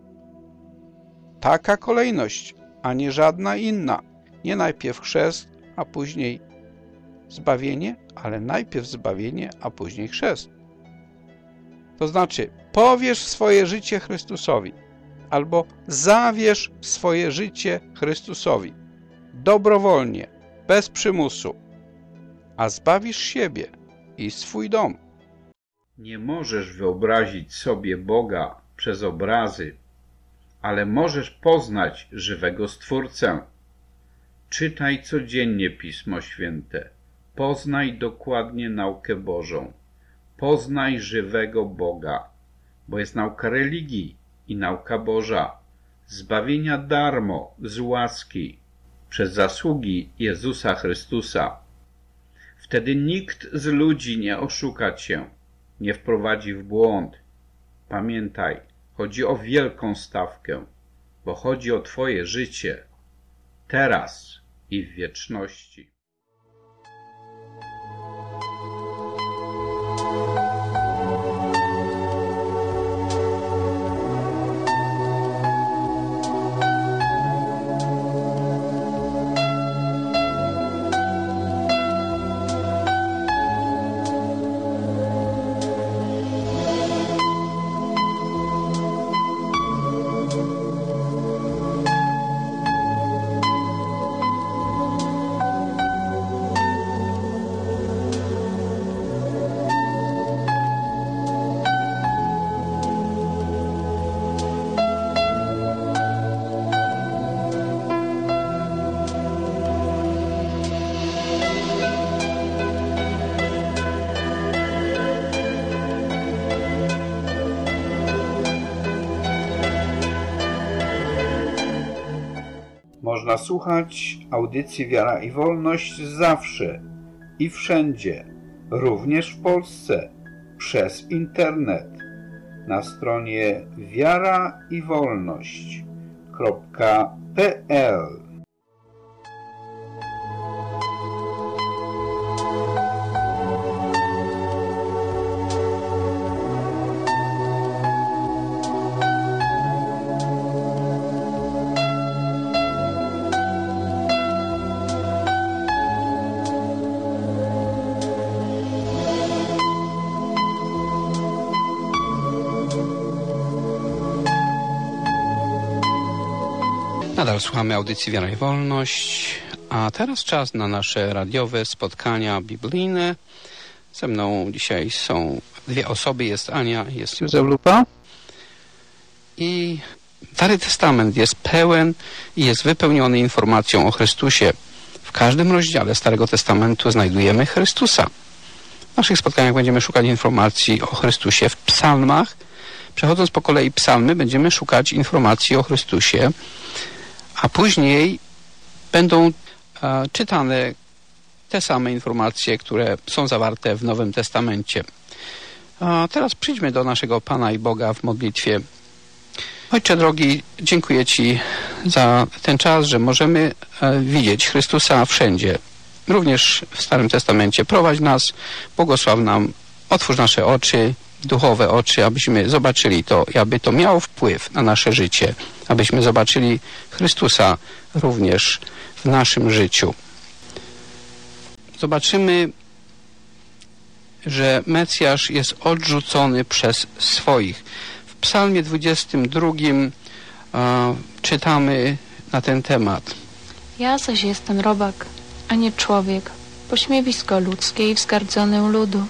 Taka kolejność, a nie żadna inna. Nie najpierw chrzest, a później zbawienie, ale najpierw zbawienie, a później chrzest. To znaczy, powierz swoje życie Chrystusowi, albo zawierz swoje życie Chrystusowi, dobrowolnie, bez przymusu, a zbawisz siebie i swój dom. Nie możesz wyobrazić sobie Boga przez obrazy, ale możesz poznać żywego Stwórcę. Czytaj codziennie Pismo Święte. Poznaj dokładnie naukę Bożą. Poznaj żywego Boga, bo jest nauka religii i nauka Boża, zbawienia darmo, z łaski, przez zasługi Jezusa Chrystusa. Wtedy nikt z ludzi nie oszuka cię, nie wprowadzi w błąd. Pamiętaj, chodzi o wielką stawkę, bo chodzi o twoje życie, teraz i w wieczności. Można słuchać audycji Wiara i Wolność zawsze i wszędzie również w Polsce przez internet na stronie wiaraiwolność.pl. Nadal słuchamy audycji Wiara i Wolność, a teraz czas na nasze radiowe spotkania biblijne. Ze mną dzisiaj są dwie osoby, jest Ania, jest Józef Lupa. I Stary Testament jest pełen i jest wypełniony informacją o Chrystusie. W każdym rozdziale Starego Testamentu znajdujemy Chrystusa. W naszych spotkaniach będziemy szukać informacji o Chrystusie w psalmach. Przechodząc po kolei psalmy, będziemy szukać informacji o Chrystusie, a później będą czytane te same informacje, które są zawarte w Nowym Testamencie. A teraz przyjdźmy do naszego Pana i Boga w modlitwie. Ojcze drogi, dziękuję Ci za ten czas, że możemy widzieć Chrystusa wszędzie, również w Starym Testamencie. Prowadź nas, błogosław nam, otwórz nasze oczy, duchowe oczy, abyśmy zobaczyli to i aby to miało wpływ na nasze życie, abyśmy zobaczyli Chrystusa również w naszym życiu. Zobaczymy, że Mesjasz jest odrzucony przez swoich. W Psalmie 22 czytamy na ten temat. Ja zaś jestem robak, a nie człowiek, pośmiewisko ludzkie i wzgardzony u ludu.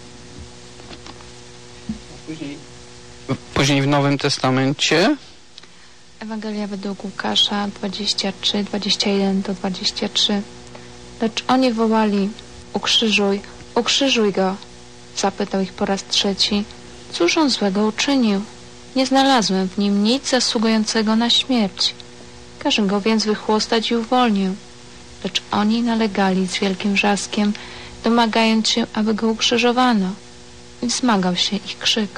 Później w Nowym Testamencie Ewangelia według Łukasza 23, 21-23. Lecz oni wołali: ukrzyżuj, ukrzyżuj go. Zapytał ich po raz trzeci: cóż on złego uczynił? Nie znalazłem w nim nic zasługującego na śmierć. Każę go więc wychłostać i uwolnię. Lecz oni nalegali z wielkim wrzaskiem, domagając się, aby go ukrzyżowano. I wzmagał się ich krzyk.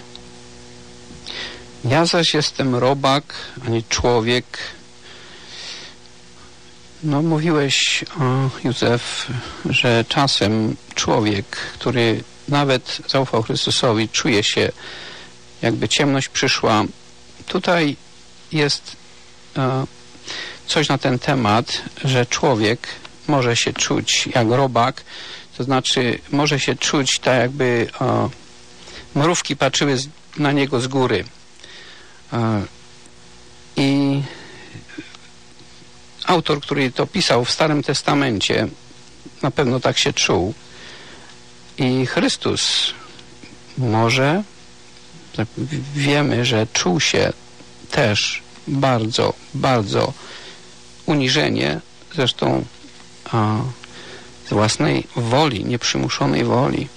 Ja zaś jestem robak, a nie człowiek. No, mówiłeś, Józef, że czasem człowiek, który nawet zaufał Chrystusowi, czuje się, jakby ciemność przyszła. Tutaj jest coś na ten temat, że człowiek może się czuć jak robak, to znaczy może się czuć tak, jakby mrówki patrzyły na niego z góry. I autor, który to pisał w Starym Testamencie, na pewno tak się czuł. I Chrystus może, wiemy, że czuł się też bardzo, bardzo uniżenie, zresztą z własnej woli, nieprzymuszonej woli.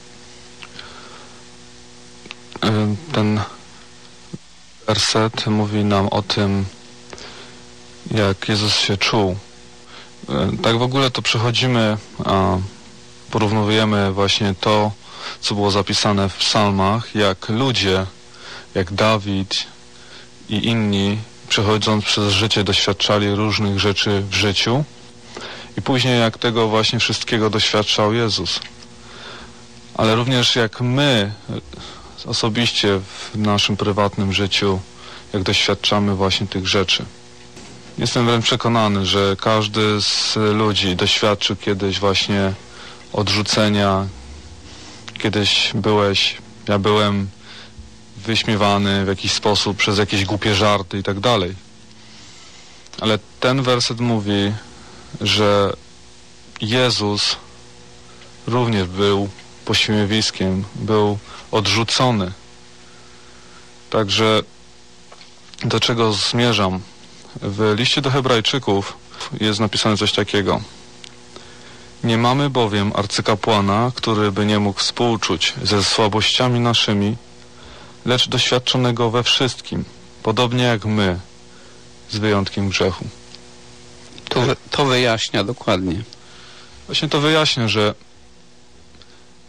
Ten werset mówi nam o tym, jak Jezus się czuł. Tak w ogóle to przechodzimy, porównujemy właśnie to, co było zapisane w psalmach, jak ludzie, jak Dawid i inni, przechodząc przez życie, doświadczali różnych rzeczy w życiu i później jak tego właśnie wszystkiego doświadczał Jezus. Ale również jak my osobiście w naszym prywatnym życiu, jak doświadczamy właśnie tych rzeczy. Jestem wręcz przekonany, że każdy z ludzi doświadczył kiedyś właśnie odrzucenia. Kiedyś ja byłem wyśmiewany w jakiś sposób przez jakieś głupie żarty i tak dalej. Ale ten werset mówi, że Jezus również był pośmiewiskiem, był odrzucony. Także do czego zmierzam? W liście do Hebrajczyków jest napisane coś takiego. Nie mamy bowiem arcykapłana, który by nie mógł współczuć ze słabościami naszymi, lecz doświadczonego we wszystkim, podobnie jak my, z wyjątkiem grzechu. To wyjaśnia dokładnie. Właśnie to wyjaśnia, że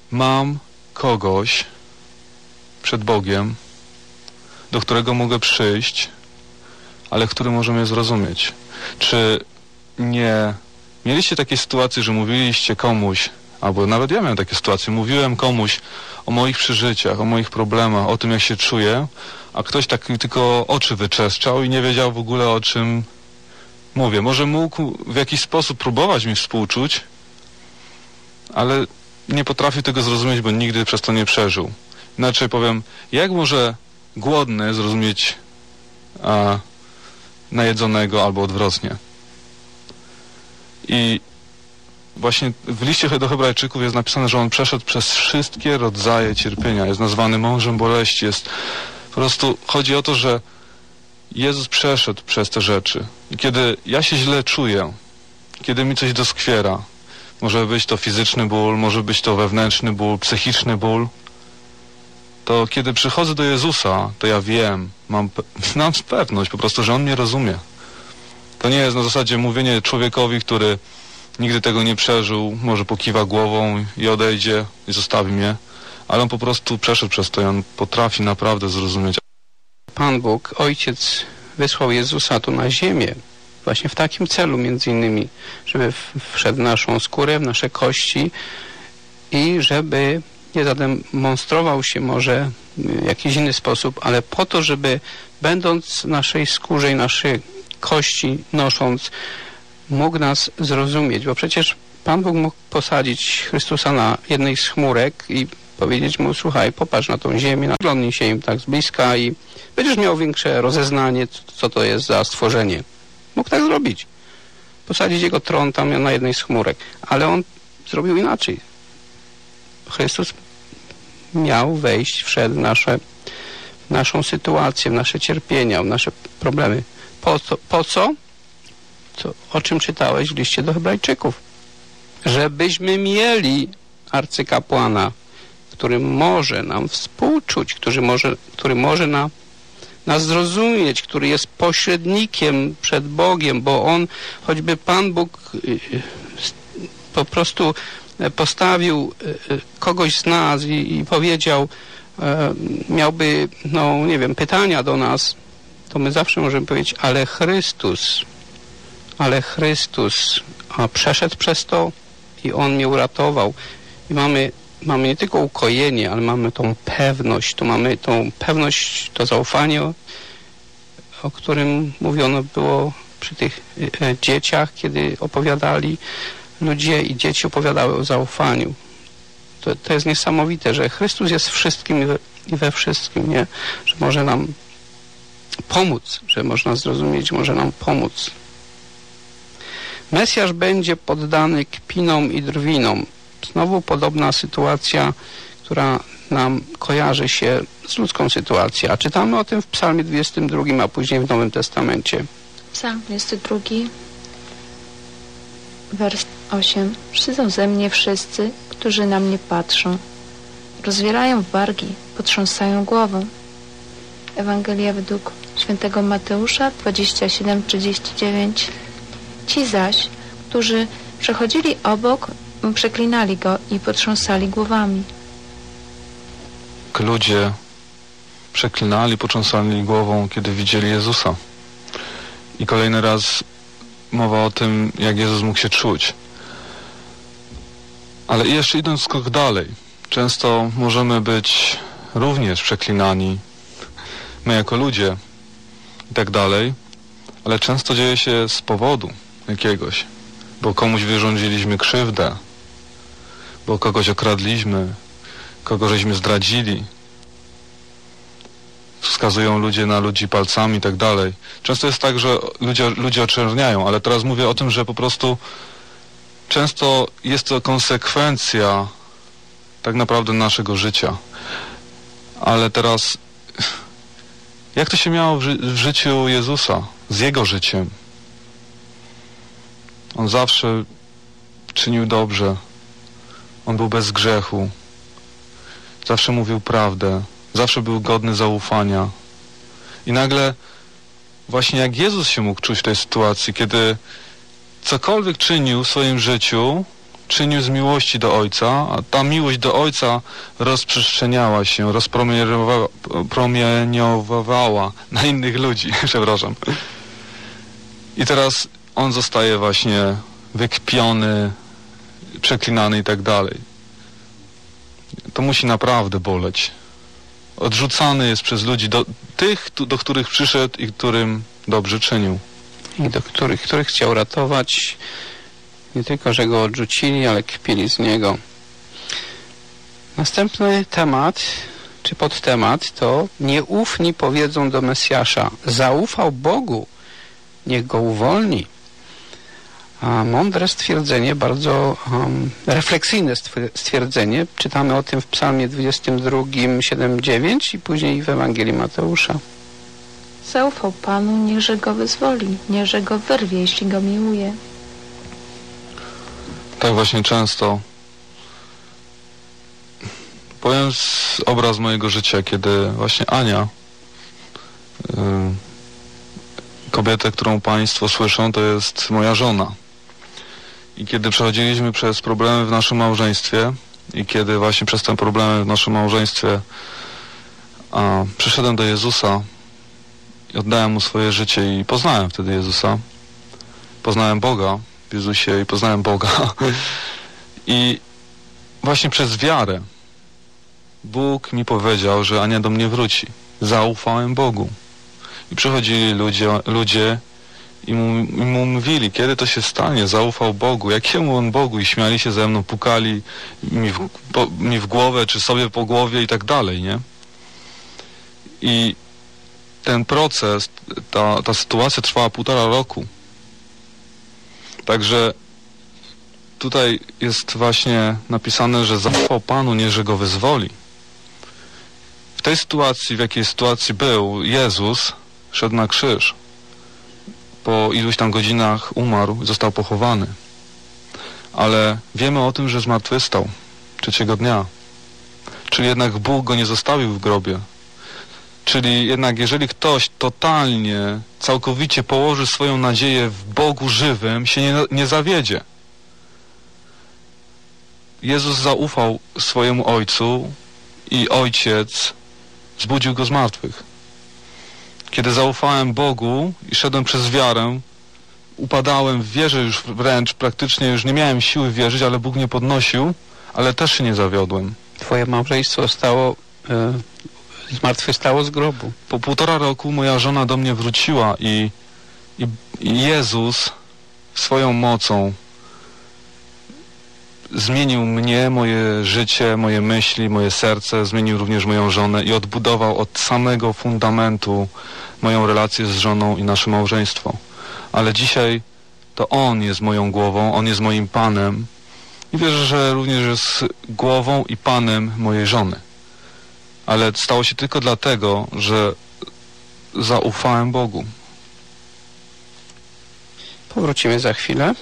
mam kogoś przed Bogiem, do którego mogę przyjść, ale który może mnie zrozumieć. Czy nie mieliście takiej sytuacji, że mówiliście komuś, albo nawet ja miałem takie sytuacje, mówiłem komuś o moich przeżyciach, o moich problemach, o tym, jak się czuję, a ktoś tak tylko oczy wyczeszczał i nie wiedział w ogóle, o czym mówię. Może mógł w jakiś sposób próbować mi współczuć, ale nie potrafił tego zrozumieć, bo nigdy przez to nie przeżył. Inaczej powiem, jak może głodny zrozumieć najedzonego albo odwrotnie? I właśnie w liście do Hebrajczyków jest napisane, że on przeszedł przez wszystkie rodzaje cierpienia. Jest nazwany mężem boleści. Po prostu chodzi o to, że Jezus przeszedł przez te rzeczy. I kiedy ja się źle czuję, kiedy mi coś doskwiera, może być to fizyczny ból, może być to wewnętrzny ból, psychiczny ból, to kiedy przychodzę do Jezusa, to ja wiem, mam pewność po prostu, że On mnie rozumie. To nie jest na zasadzie mówienie człowiekowi, który nigdy tego nie przeżył, może pokiwa głową i odejdzie i zostawi mnie, ale on po prostu przeszedł przez to i on potrafi naprawdę zrozumieć. Pan Bóg, Ojciec, wysłał Jezusa tu na ziemię właśnie w takim celu między innymi, żeby wszedł w naszą skórę, w nasze kości i żeby nie zademonstrował się może w jakiś inny sposób, ale po to, żeby będąc w naszej skórze i naszej kości nosząc, mógł nas zrozumieć, bo przecież Pan Bóg mógł posadzić Chrystusa na jednej z chmurek i powiedzieć mu, słuchaj, popatrz na tą ziemię, naglądnij się im tak z bliska i będziesz miał większe rozeznanie, co to jest za stworzenie. Mógł tak zrobić. Posadzić jego tron tam na jednej z chmurek. Ale on zrobił inaczej. Chrystus miał wejść, wszedł w naszą sytuację, w nasze cierpienia, w nasze problemy. Po co? O czym czytałeś w liście do Hebrajczyków? Żebyśmy mieli arcykapłana, który może nam współczuć, który może nas zrozumieć, który jest pośrednikiem przed Bogiem, bo On, choćby Pan Bóg po prostu postawił kogoś z nas i powiedział, miałby, no nie wiem, pytania do nas, to my zawsze możemy powiedzieć, ale Chrystus przeszedł przez to i On mnie uratował. I mamy nie tylko ukojenie, ale mamy tą pewność, to zaufanie, o którym mówiono było przy tych dzieciach, kiedy opowiadali ludzie i dzieci opowiadały o zaufaniu. To jest niesamowite, że Chrystus jest wszystkim i we wszystkim, nie? Że może nam pomóc, że można zrozumieć, może nam pomóc. Mesjasz będzie poddany kpinom i drwinom. Znowu podobna sytuacja, która nam kojarzy się z ludzką sytuacją. A czytamy o tym w Psalmie 22, a później w Nowym Testamencie. Psalm 22, wers 8. Szydzą ze mnie wszyscy, którzy na mnie patrzą. Rozwierają wargi, potrząsają głową. Ewangelia według świętego Mateusza 27:39. Ci zaś, którzy przechodzili obok, przeklinali go i potrząsali głowami. Ludzie przeklinali, potrząsali głową, kiedy widzieli Jezusa. I kolejny raz mowa o tym, jak Jezus mógł się czuć. Ale jeszcze idąc krok dalej, często możemy być również przeklinani, my jako ludzie i tak dalej, ale często dzieje się z powodu jakiegoś, bo komuś wyrządziliśmy krzywdę, bo kogoś okradliśmy, kogo żeśmy zdradzili. Wskazują ludzie na ludzi palcami i tak dalej. Często jest tak, że ludzie oczerniają, ale teraz mówię o tym, że po prostu często jest to konsekwencja tak naprawdę naszego życia. Ale teraz jak to się miało w życiu Jezusa, z Jego życiem? On zawsze czynił dobrze. On był bez grzechu. Zawsze mówił prawdę. Zawsze był godny zaufania. I nagle właśnie jak Jezus się mógł czuć w tej sytuacji, kiedy cokolwiek czynił w swoim życiu, czynił z miłości do Ojca, a ta miłość do Ojca rozprzestrzeniała się, rozpromieniowywała na innych ludzi, przepraszam. I teraz on zostaje właśnie wykpiony, przeklinany i tak dalej. To musi naprawdę boleć. Odrzucany jest przez ludzi, do których przyszedł i którym dobrze czynił. I do których chciał ratować. Nie tylko, że go odrzucili, ale kpili z niego. Następny temat, czy podtemat, to nieufni powiedzą do Mesjasza: zaufał Bogu, niech go uwolni. A mądre stwierdzenie, bardzo refleksyjne stwierdzenie. Czytamy o tym w Psalmie 22, 7-9 i później w Ewangelii Mateusza. Zaufał Panu, niechże go wyzwoli, niechże go wyrwie, jeśli go miłuje. Tak właśnie często. Powiem obraz mojego życia, kiedy właśnie Ania, kobietę, którą Państwo słyszą, to jest moja żona. I kiedy przechodziliśmy przez problemy w naszym małżeństwie i kiedy właśnie przez te problemy w naszym małżeństwie przyszedłem do Jezusa i oddałem Mu swoje życie i poznałem wtedy Jezusa. Poznałem Boga w Jezusie i poznałem Boga. I właśnie przez wiarę Bóg mi powiedział, że Ania do mnie wróci. Zaufałem Bogu. I przychodzili ludzie i mu mówili, kiedy to się stanie, zaufał Bogu, jakiemu on Bogu, i śmiali się ze mną, pukali mi w głowę, czy sobie po głowie i tak dalej, nie? I ten proces, ta sytuacja trwała 1,5 roku. Także tutaj jest właśnie napisane, że zaufał Panu, niechże go wyzwoli. W tej sytuacji, w jakiej sytuacji był Jezus, szedł na krzyż. Po iluś tam godzinach umarł i został pochowany. Ale wiemy o tym, że zmartwychwstał 3. dnia. Czyli jednak Bóg go nie zostawił w grobie. Czyli jednak jeżeli ktoś totalnie, całkowicie położy swoją nadzieję w Bogu żywym, się nie zawiedzie. Jezus zaufał swojemu Ojcu i Ojciec zbudził go z martwych. Kiedy zaufałem Bogu i szedłem przez wiarę, upadałem w wierze już wręcz, praktycznie już nie miałem siły wierzyć, ale Bóg mnie podnosił, ale też się nie zawiodłem. Twoje małżeństwo zmartwychwstało z grobu. Po 1,5 roku moja żona do mnie wróciła i Jezus swoją mocą zmienił mnie, moje życie, moje myśli, moje serce, zmienił również moją żonę i odbudował od samego fundamentu moją relację z żoną i nasze małżeństwo. Ale dzisiaj to On jest moją głową, On jest moim Panem i wierzę, że również jest głową i Panem mojej żony. Ale stało się tylko dlatego, że zaufałem Bogu. Powrócimy za chwilę.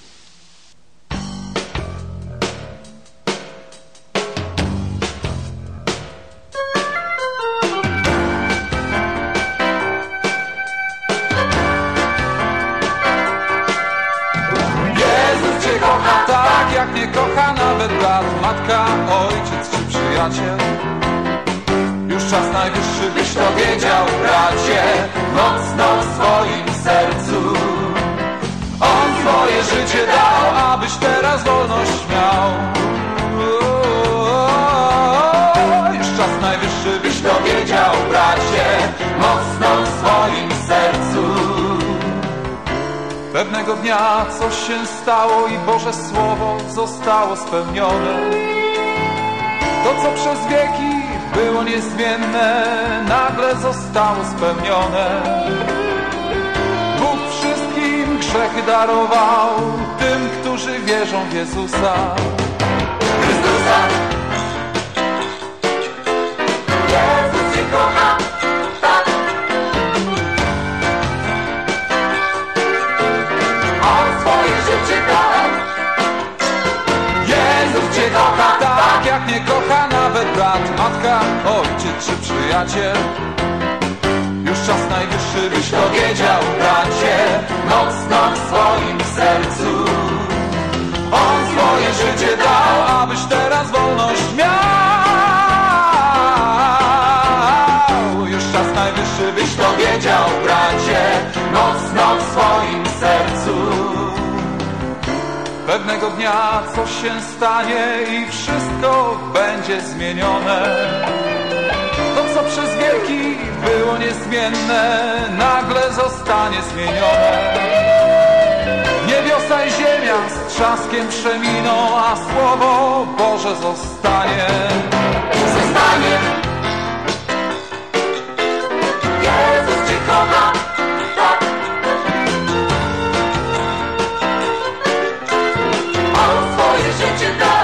Jezus Cię kocha tak, jak mnie kocha nawet brat, matka, ojciec czy przyjaciel. Już czas najwyższy, byś to wiedział, bracie, mocno w swoim sercu. On swoje życie dał, abyś teraz wolność miał. Już czas najwyższy, byś to wiedział, bracie, mocno w swoim sercu. Pewnego dnia coś się stało i Boże Słowo zostało spełnione. To, co przez wieki było niezmienne, nagle zostało spełnione. Bóg wszystkim grzechy darował, tym, którzy wierzą w Jezusa Chrystusa. Jezus Cię kocha, tak. On swoje życie dał. Jezus Cię kocha tak, jak nie kocha nawet brat, matka, ojciec czy przyjaciel. Już czas najwyższy, byś to wiedział, bracie, mocno w swoim sercu. On swoje życie dał, abyś teraz wolność miał. Już czas najwyższy, byś to wiedział, bracie, mocno w swoim sercu. Pewnego dnia coś się stanie i wszystko będzie zmienione. To, co przez wieki było niezmienne, nagle zostanie zmienione. Niebiosa i ziemia z trzaskiem przeminą, a Słowo Boże zostanie. Zostanie. Jezus Cię kocha, tak. On swoje życie dał.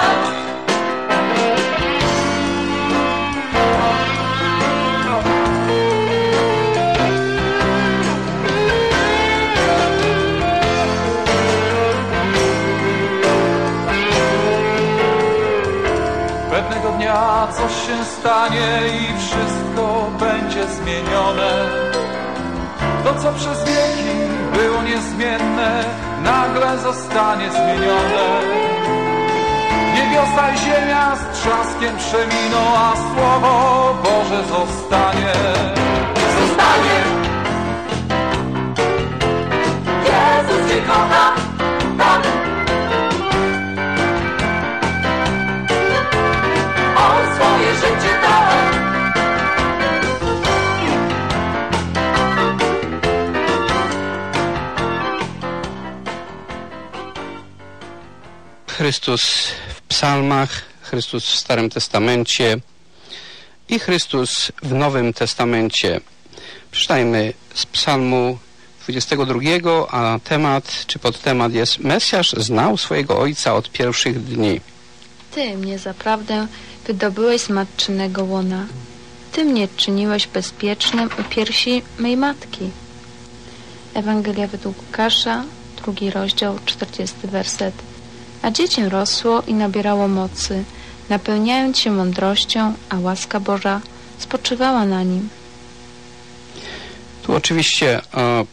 Pewnego dnia coś się stanie i wszystko będzie zmienione. To, co przez wieki było niezmienne, nagle zostanie zmienione. Niebiosa i ziemia z trzaskiem przeminą, a Słowo Boże zostanie. Zostanie. Jezus Cię kocha, tak. On swoje życie dał. Chrystus w psalmach, Chrystus w Starym Testamencie i Chrystus w Nowym Testamencie. Przeczytajmy z psalmu 22, a temat czy podtemat jest: Mesjasz znał swojego Ojca od pierwszych dni. Ty mnie zaprawdę wydobyłeś z matczynego łona. Ty mnie czyniłeś bezpiecznym u piersi mej matki. Ewangelia według Łukasza, 2 rozdział, 40 werset. A dziecię rosło i nabierało mocy, napełniając się mądrością, a łaska Boża spoczywała na nim. Tu oczywiście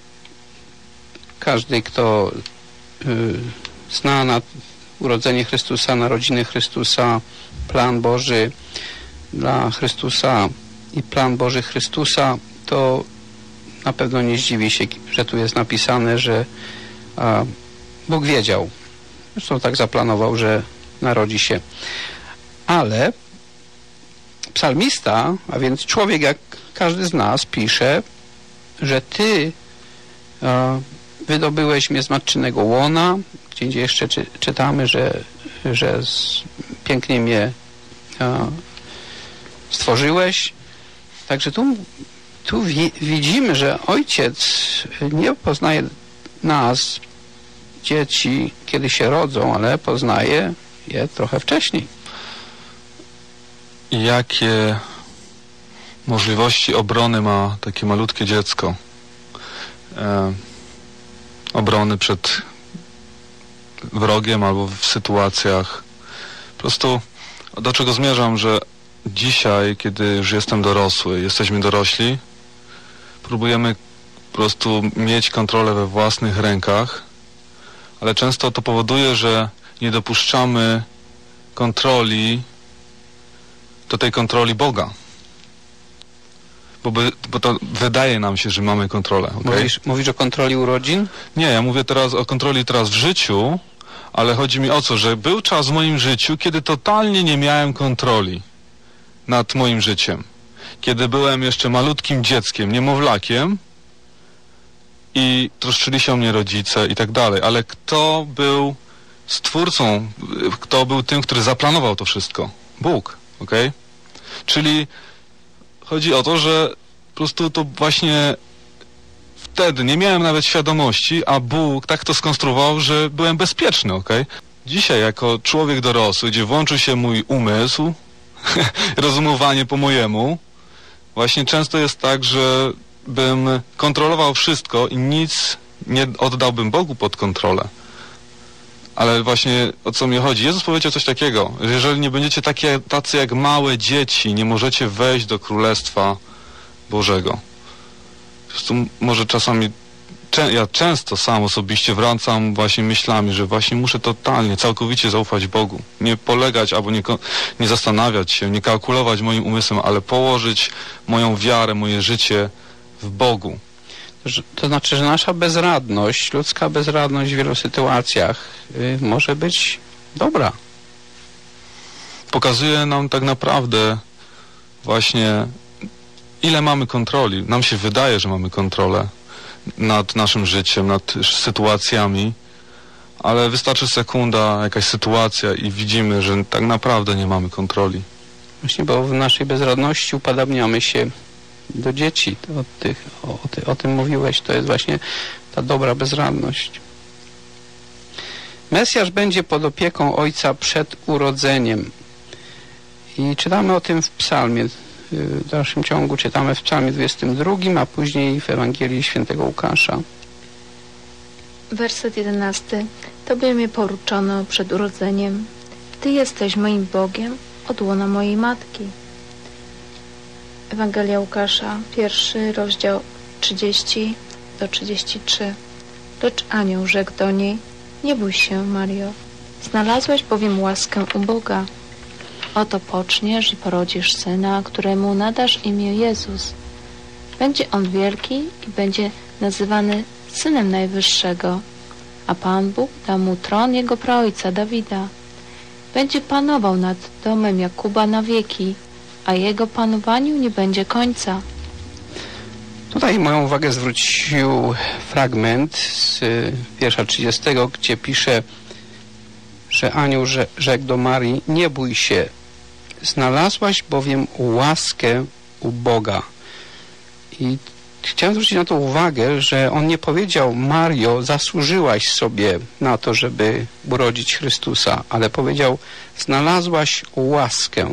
każdy, kto zna urodzenie Chrystusa, narodziny Chrystusa, plan Boży dla Chrystusa i plan Boży Chrystusa, to na pewno nie zdziwi się, że tu jest napisane, że Bóg wiedział. Zresztą tak zaplanował, że narodzi się. Ale psalmista, a więc człowiek jak każdy z nas, pisze, że Ty wydobyłeś mnie z matczynego łona, gdzie indziej jeszcze czytamy, że pięknie mnie stworzyłeś. Także tu widzimy, że Ojciec nie poznaje nas, dzieci, kiedy się rodzą, ale poznaje je trochę wcześniej. Jakie możliwości obrony ma takie malutkie dziecko? Obrony przed wrogiem albo w sytuacjach. Po prostu do czego zmierzam, że dzisiaj, kiedy już jestem dorosły, jesteśmy dorośli, próbujemy po prostu mieć kontrolę we własnych rękach, ale często to powoduje, że nie dopuszczamy kontroli do tej kontroli Boga. Bo to wydaje nam się, że mamy kontrolę. Okay? Mówisz o kontroli urodzin? Nie, ja mówię teraz o kontroli w życiu, ale chodzi mi o to, że był czas w moim życiu, kiedy totalnie nie miałem kontroli nad moim życiem. Kiedy byłem jeszcze malutkim dzieckiem, niemowlakiem i troszczyli się o mnie rodzice i tak dalej. Ale kto był stwórcą, kto był tym, który zaplanował to wszystko? Bóg, okej? Czyli chodzi o to, że po prostu to właśnie wtedy nie miałem nawet świadomości, a Bóg tak to skonstruował, że byłem bezpieczny, okej? Dzisiaj jako człowiek dorosły, gdzie włączył się mój umysł, rozumowanie po mojemu, właśnie często jest tak, że bym kontrolował wszystko i nic nie oddałbym Bogu pod kontrolę. Ale właśnie o co mi chodzi? Jezus powiedział coś takiego, że jeżeli nie będziecie tacy jak małe dzieci, nie możecie wejść do Królestwa Bożego. Po prostu może ja często sam osobiście wracam właśnie myślami, że właśnie muszę totalnie, całkowicie zaufać Bogu. Nie polegać albo nie zastanawiać się, nie kalkulować moim umysłem, ale położyć moją wiarę, moje życie w Bogu. To znaczy, że nasza bezradność, ludzka bezradność w wielu sytuacjach może być dobra. Pokazuje nam tak naprawdę właśnie, ile mamy kontroli. Nam się wydaje, że mamy kontrolę nad naszym życiem, nad sytuacjami, ale wystarczy sekunda, jakaś sytuacja i widzimy, że tak naprawdę nie mamy kontroli. Właśnie, bo w naszej bezradności upodabniamy się do dzieci. O tym mówiłeś, to jest właśnie ta dobra bezradność. Mesjasz będzie pod opieką Ojca przed urodzeniem. I czytamy o tym w psalmie. W dalszym ciągu czytamy w psalmie 22, a później w Ewangelii Świętego Łukasza. Werset 11. Tobie mnie poruczono przed urodzeniem. Ty jesteś moim Bogiem od łona mojej matki. Ewangelia Łukasza, 1 rozdział 30-33. Lecz anioł rzekł do niej: nie bój się, Mario, znalazłaś bowiem łaskę u Boga. Oto poczniesz i porodzisz syna, któremu nadasz imię Jezus. Będzie on wielki i będzie nazywany Synem Najwyższego, a Pan Bóg da mu tron jego praojca Dawida. Będzie panował nad domem Jakuba na wieki, a jego panowaniu nie będzie końca. Tutaj moją uwagę zwrócił fragment z wiersza 30, gdzie pisze, że anioł rzekł do Marii: nie bój się, znalazłaś bowiem łaskę u Boga. I chciałem zwrócić na to uwagę, że on nie powiedział: Mario, zasłużyłaś sobie na to, żeby urodzić Chrystusa, ale powiedział: znalazłaś łaskę.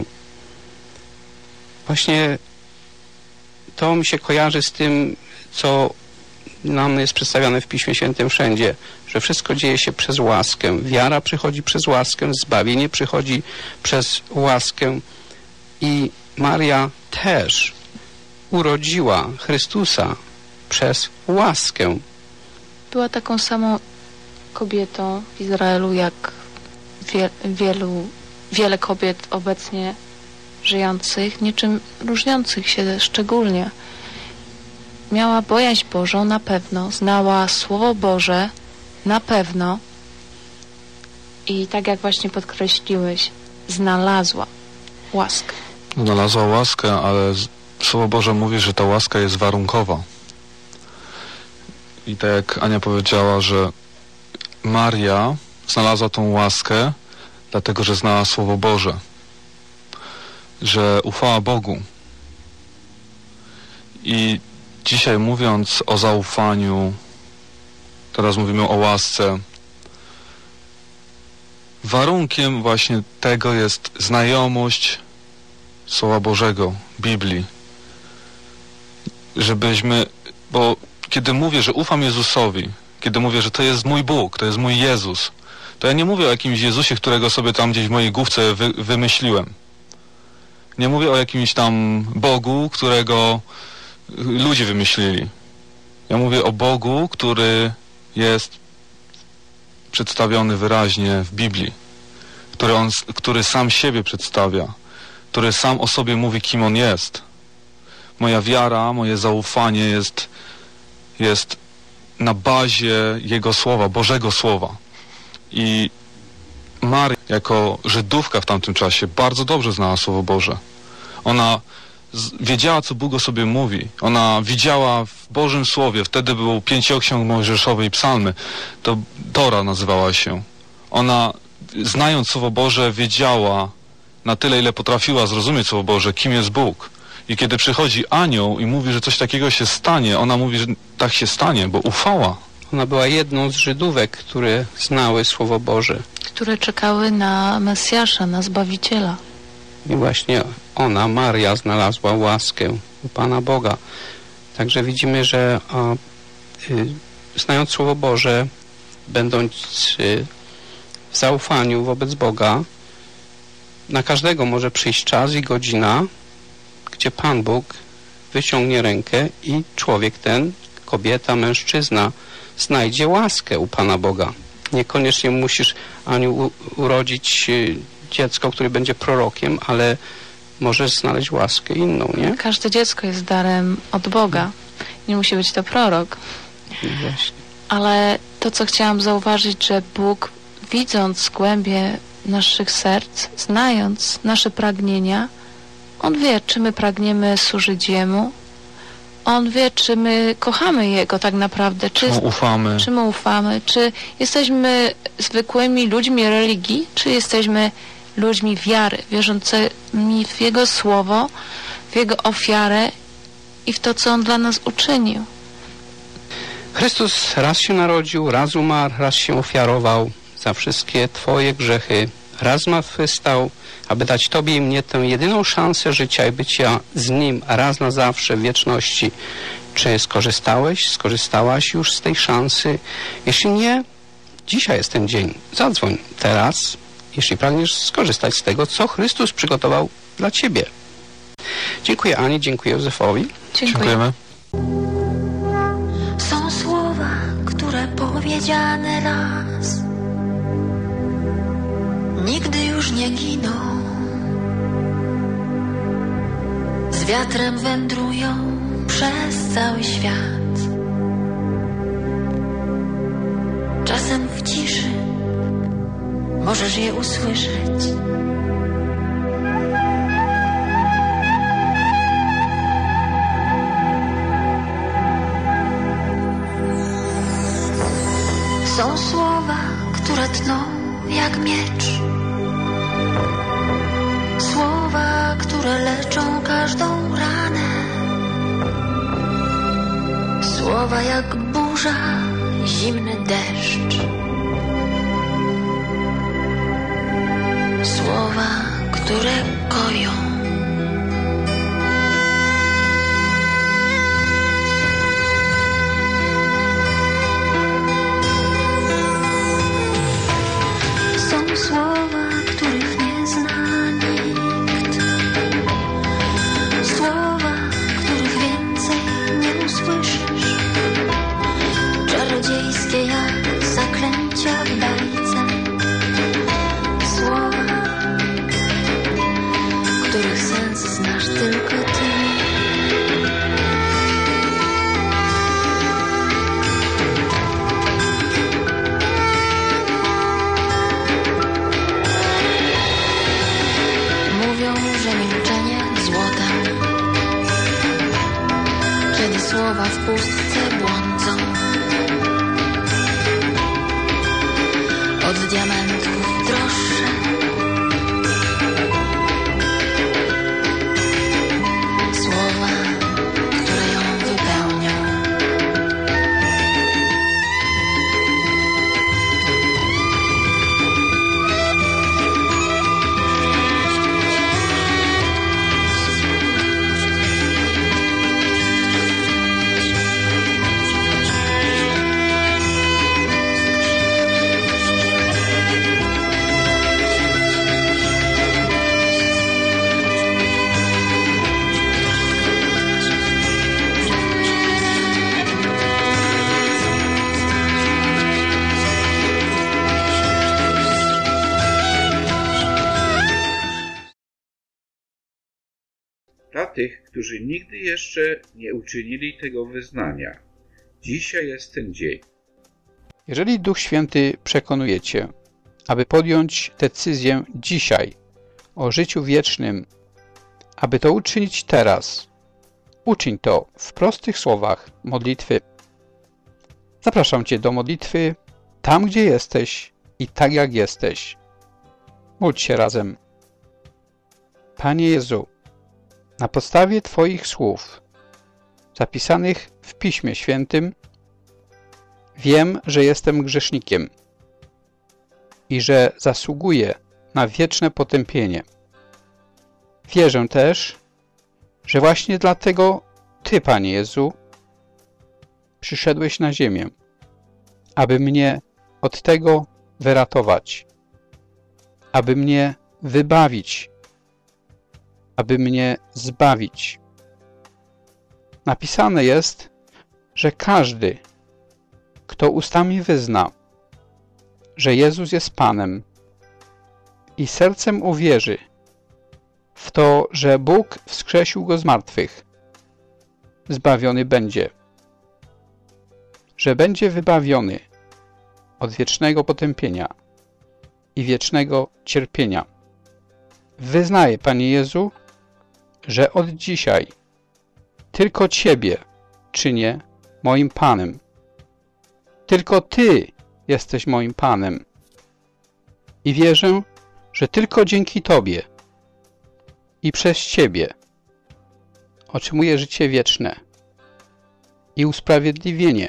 Właśnie to mi się kojarzy z tym, co nam jest przedstawiane w Piśmie Świętym wszędzie, że wszystko dzieje się przez łaskę. Wiara przychodzi przez łaskę, zbawienie przychodzi przez łaskę i Maria też urodziła Chrystusa przez łaskę. Była taką samą kobietą w Izraelu, jak wiele kobiet obecnie żyjących, niczym różniących się szczególnie. Miała bojaźń Bożą na pewno, znała Słowo Boże na pewno i tak jak właśnie podkreśliłeś, znalazła łaskę. Znalazła łaskę, ale Słowo Boże mówi, że ta łaska jest warunkowa. I tak jak Ania powiedziała, że Maria znalazła tą łaskę, dlatego że znała Słowo Boże, że ufała Bogu. I dzisiaj, mówiąc o zaufaniu, teraz mówimy o łasce, warunkiem właśnie tego jest znajomość Słowa Bożego, Biblii. Żebyśmy, bo kiedy mówię, że ufam Jezusowi, kiedy mówię, że to jest mój Bóg, to jest mój Jezus, to ja nie mówię o jakimś Jezusie, którego sobie tam gdzieś w mojej główce wymyśliłem. Nie mówię o jakimś tam Bogu, którego ludzie wymyślili. Ja mówię o Bogu, który jest przedstawiony wyraźnie w Biblii, który sam siebie przedstawia, który sam o sobie mówi, kim on jest. Moja wiara, moje zaufanie jest na bazie Jego Słowa, Bożego Słowa. I Maria, jako Żydówka w tamtym czasie, bardzo dobrze znała Słowo Boże. Ona wiedziała, co Bóg o sobie mówi. Ona widziała w Bożym Słowie, wtedy był Pięcioksiąg Mojżeszowy i Psalmy. To Tora nazywała się. Ona, znając Słowo Boże, wiedziała na tyle, ile potrafiła zrozumieć Słowo Boże, kim jest Bóg. I kiedy przychodzi anioł i mówi, że coś takiego się stanie, ona mówi, że tak się stanie, bo ufała. Ona była jedną z Żydówek, które znały Słowo Boże. Które czekały na Mesjasza, na Zbawiciela. I właśnie ona, Maria, znalazła łaskę u Pana Boga. Także widzimy, że znając Słowo Boże, będąc w zaufaniu wobec Boga, na każdego może przyjść czas i godzina, gdzie Pan Bóg wyciągnie rękę i człowiek ten, kobieta, mężczyzna, znajdzie łaskę u Pana Boga. Niekoniecznie musisz, Aniu, urodzić dziecko, które będzie prorokiem, ale możesz znaleźć łaskę inną, nie? Każde dziecko jest darem od Boga. Nie musi być to prorok. Właśnie. Ale to, co chciałam zauważyć, że Bóg, widząc głębie naszych serc, znając nasze pragnienia, On wie, czy my pragniemy służyć Jemu. On wie, czy my kochamy Jego tak naprawdę. Czy mu ufamy. Czy jesteśmy zwykłymi ludźmi religii, czy jesteśmy ludźmi wiary, wierzącymi w Jego Słowo, w Jego ofiarę i w to, co On dla nas uczynił. Chrystus raz się narodził, raz umarł, raz się ofiarował za wszystkie Twoje grzechy. Raz zmartwychwstał, aby dać Tobie i mnie tę jedyną szansę życia i bycia z Nim raz na zawsze w wieczności. Czy skorzystałaś już z tej szansy? Jeśli nie, dzisiaj jest ten dzień. Zadzwoń teraz, jeśli pragniesz skorzystać z tego, co Chrystus przygotował dla Ciebie. Dziękuję Ani, dziękuję Józefowi. Dziękujemy. Są słowa, które powiedziane raz nigdy już nie giną. Z wiatrem wędrują przez cały świat. Czasem w ciszy możesz je usłyszeć. Są słowa, które tną jak miecz. Słowa, które leczą każdą ranę. Słowa jak burza, zimny deszcz. Słowa, które koją. Są słowa, których nie zna nikt. Słowa, których więcej nie usłyszysz. Czarodziejskie jak zaklęcia w bajce. Słowa, których sens znasz tylko ty. Mówią, że milczenie złotem, kiedy słowa w pustce błądzą. Od diamentów droższe. Słowa, które ją wypełnią. Dla tych, którzy nigdy jeszcze nie uczynili tego wyznania, dzisiaj jest ten dzień. Jeżeli Duch Święty przekonuje Cię, aby podjąć decyzję dzisiaj o życiu wiecznym, aby to uczynić teraz, uczyń to w prostych słowach modlitwy. Zapraszam Cię do modlitwy tam, gdzie jesteś i tak jak jesteś. Módl się razem. Panie Jezu, na podstawie Twoich słów, zapisanych w Piśmie Świętym, wiem, że jestem grzesznikiem i że zasługuję na wieczne potępienie. Wierzę też, że właśnie dlatego Ty, Panie Jezu, przyszedłeś na ziemię, aby mnie od tego wyratować, aby mnie wybawić, aby mnie zbawić. Napisane jest, że każdy, Kto ustami wyzna, że Jezus jest Panem i sercem uwierzy w to, że Bóg wskrzesił Go z martwych, zbawiony będzie, że będzie wybawiony od wiecznego potępienia i wiecznego cierpienia. Wyznaję, Panie Jezu, że od dzisiaj tylko Ciebie czynię moim Panem. Tylko Ty jesteś moim Panem. I wierzę, że tylko dzięki Tobie i przez Ciebie otrzymuję życie wieczne i usprawiedliwienie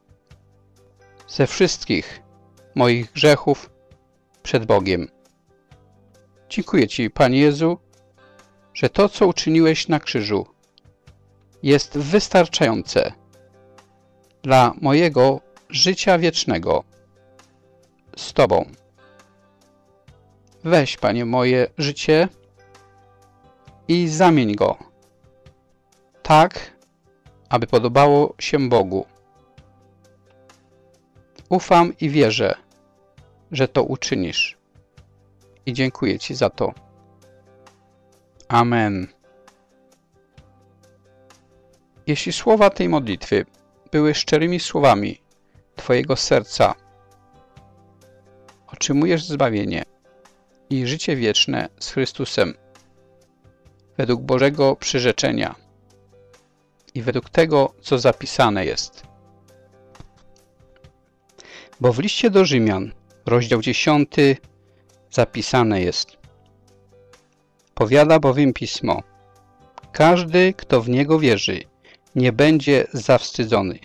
ze wszystkich moich grzechów przed Bogiem. Dziękuję Ci, Panie Jezu, że to, co uczyniłeś na krzyżu, jest wystarczające dla mojego życia wiecznego z Tobą. Weź, Panie, moje życie i zamień go tak, aby podobało się Bogu. Ufam i wierzę, że to uczynisz. I dziękuję Ci za to. Amen. Jeśli słowa tej modlitwy były szczerymi słowami Twojego serca, otrzymujesz zbawienie i życie wieczne z Chrystusem według Bożego przyrzeczenia i według tego, co zapisane jest. Bo w liście do Rzymian, rozdział 10, zapisane jest: powiada bowiem Pismo, każdy, kto w Niego wierzy, nie będzie zawstydzony.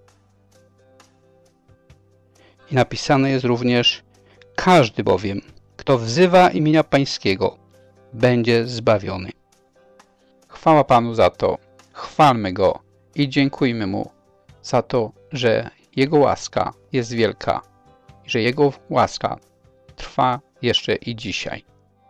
I napisane jest również: każdy bowiem, kto wzywa imienia Pańskiego, będzie zbawiony. Chwała Panu za to, chwalmy Go i dziękujmy Mu za to, że Jego łaska jest wielka i że Jego łaska trwa jeszcze i dzisiaj.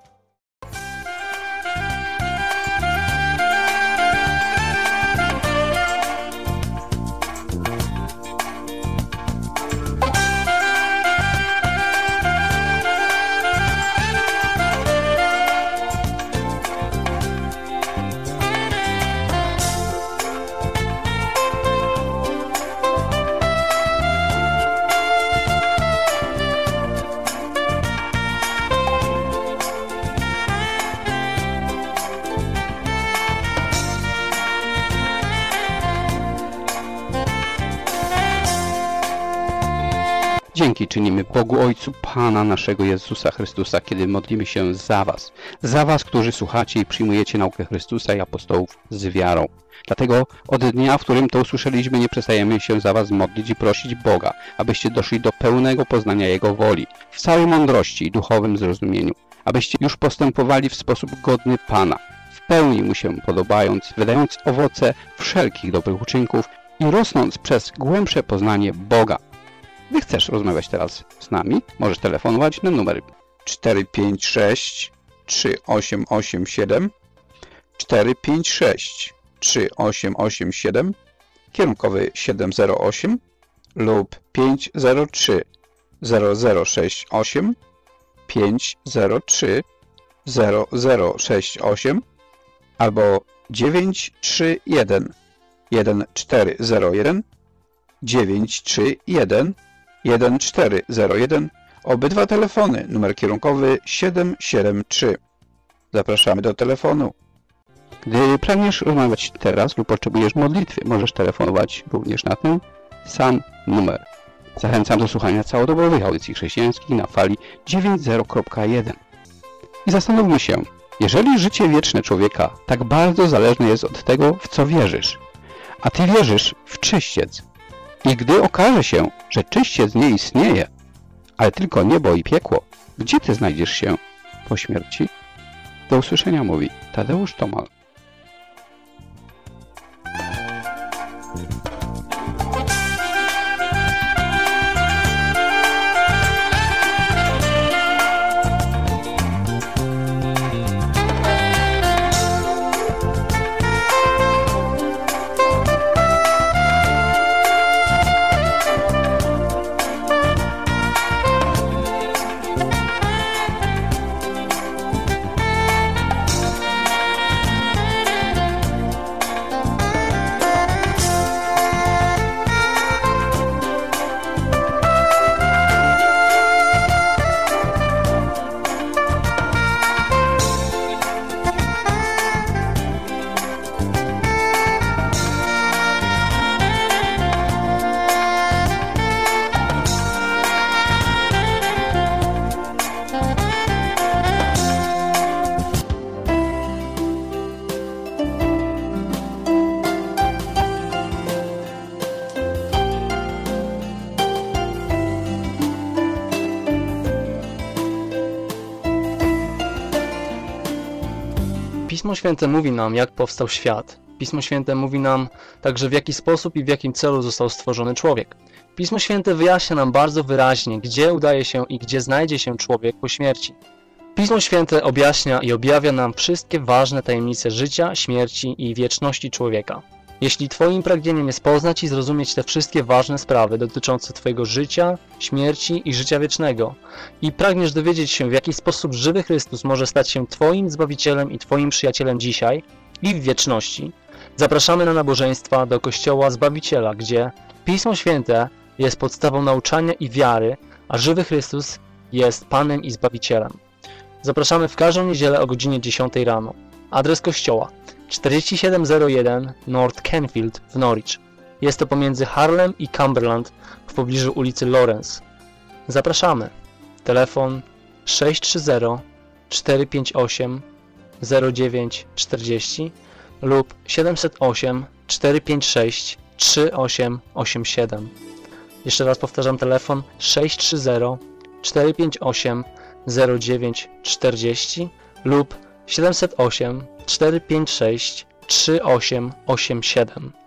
Dzięki czynimy Bogu Ojcu Pana naszego Jezusa Chrystusa, kiedy modlimy się za Was, którzy słuchacie i przyjmujecie naukę Chrystusa i apostołów z wiarą. Dlatego od dnia, w którym to usłyszeliśmy, nie przestajemy się za Was modlić i prosić Boga, abyście doszli do pełnego poznania Jego woli, w całej mądrości i duchowym zrozumieniu, abyście już postępowali w sposób godny Pana, w pełni Mu się podobając, wydając owoce wszelkich dobrych uczynków i rosnąc przez głębsze poznanie Boga. Gdy chcesz rozmawiać teraz z nami, możesz telefonować na numer 456 3887 456 3887, kierunkowy 708 lub 503 0068 503 0068 albo 931 1401 931 1401. Obydwa telefony, numer kierunkowy 773. Zapraszamy do telefonu. Gdy pragniesz rozmawiać teraz lub potrzebujesz modlitwy, możesz telefonować również na ten sam numer. Zachęcam do słuchania całodobowych audycji chrześcijańskich na fali 90.1. I zastanówmy się, jeżeli życie wieczne człowieka tak bardzo zależne jest od tego, w co wierzysz, a Ty wierzysz w czyściec, i gdy okaże się, że czyściec nie istnieje, ale tylko niebo i piekło, gdzie Ty znajdziesz się po śmierci? Do usłyszenia, mówi Tadeusz Tomal. Pismo Święte mówi nam, jak powstał świat. Pismo Święte mówi nam także, w jaki sposób i w jakim celu został stworzony człowiek. Pismo Święte wyjaśnia nam bardzo wyraźnie, gdzie udaje się i gdzie znajdzie się człowiek po śmierci. Pismo Święte objaśnia i objawia nam wszystkie ważne tajemnice życia, śmierci i wieczności człowieka. Jeśli Twoim pragnieniem jest poznać i zrozumieć te wszystkie ważne sprawy dotyczące Twojego życia, śmierci i życia wiecznego i pragniesz dowiedzieć się, w jaki sposób żywy Chrystus może stać się Twoim Zbawicielem i Twoim przyjacielem dzisiaj i w wieczności, zapraszamy na nabożeństwa do Kościoła Zbawiciela, gdzie Pismo Święte jest podstawą nauczania i wiary, a żywy Chrystus jest Panem i Zbawicielem. Zapraszamy w każdą niedzielę o godzinie 10 rano. Adres kościoła 4701 North Canfield w Norwich. Jest to pomiędzy Harlem i Cumberland w pobliżu ulicy Lawrence. Zapraszamy. Telefon 630 458 0940 lub 708 456 3887. Jeszcze raz powtarzam, telefon 630 458 0940 lub 708 456 3887.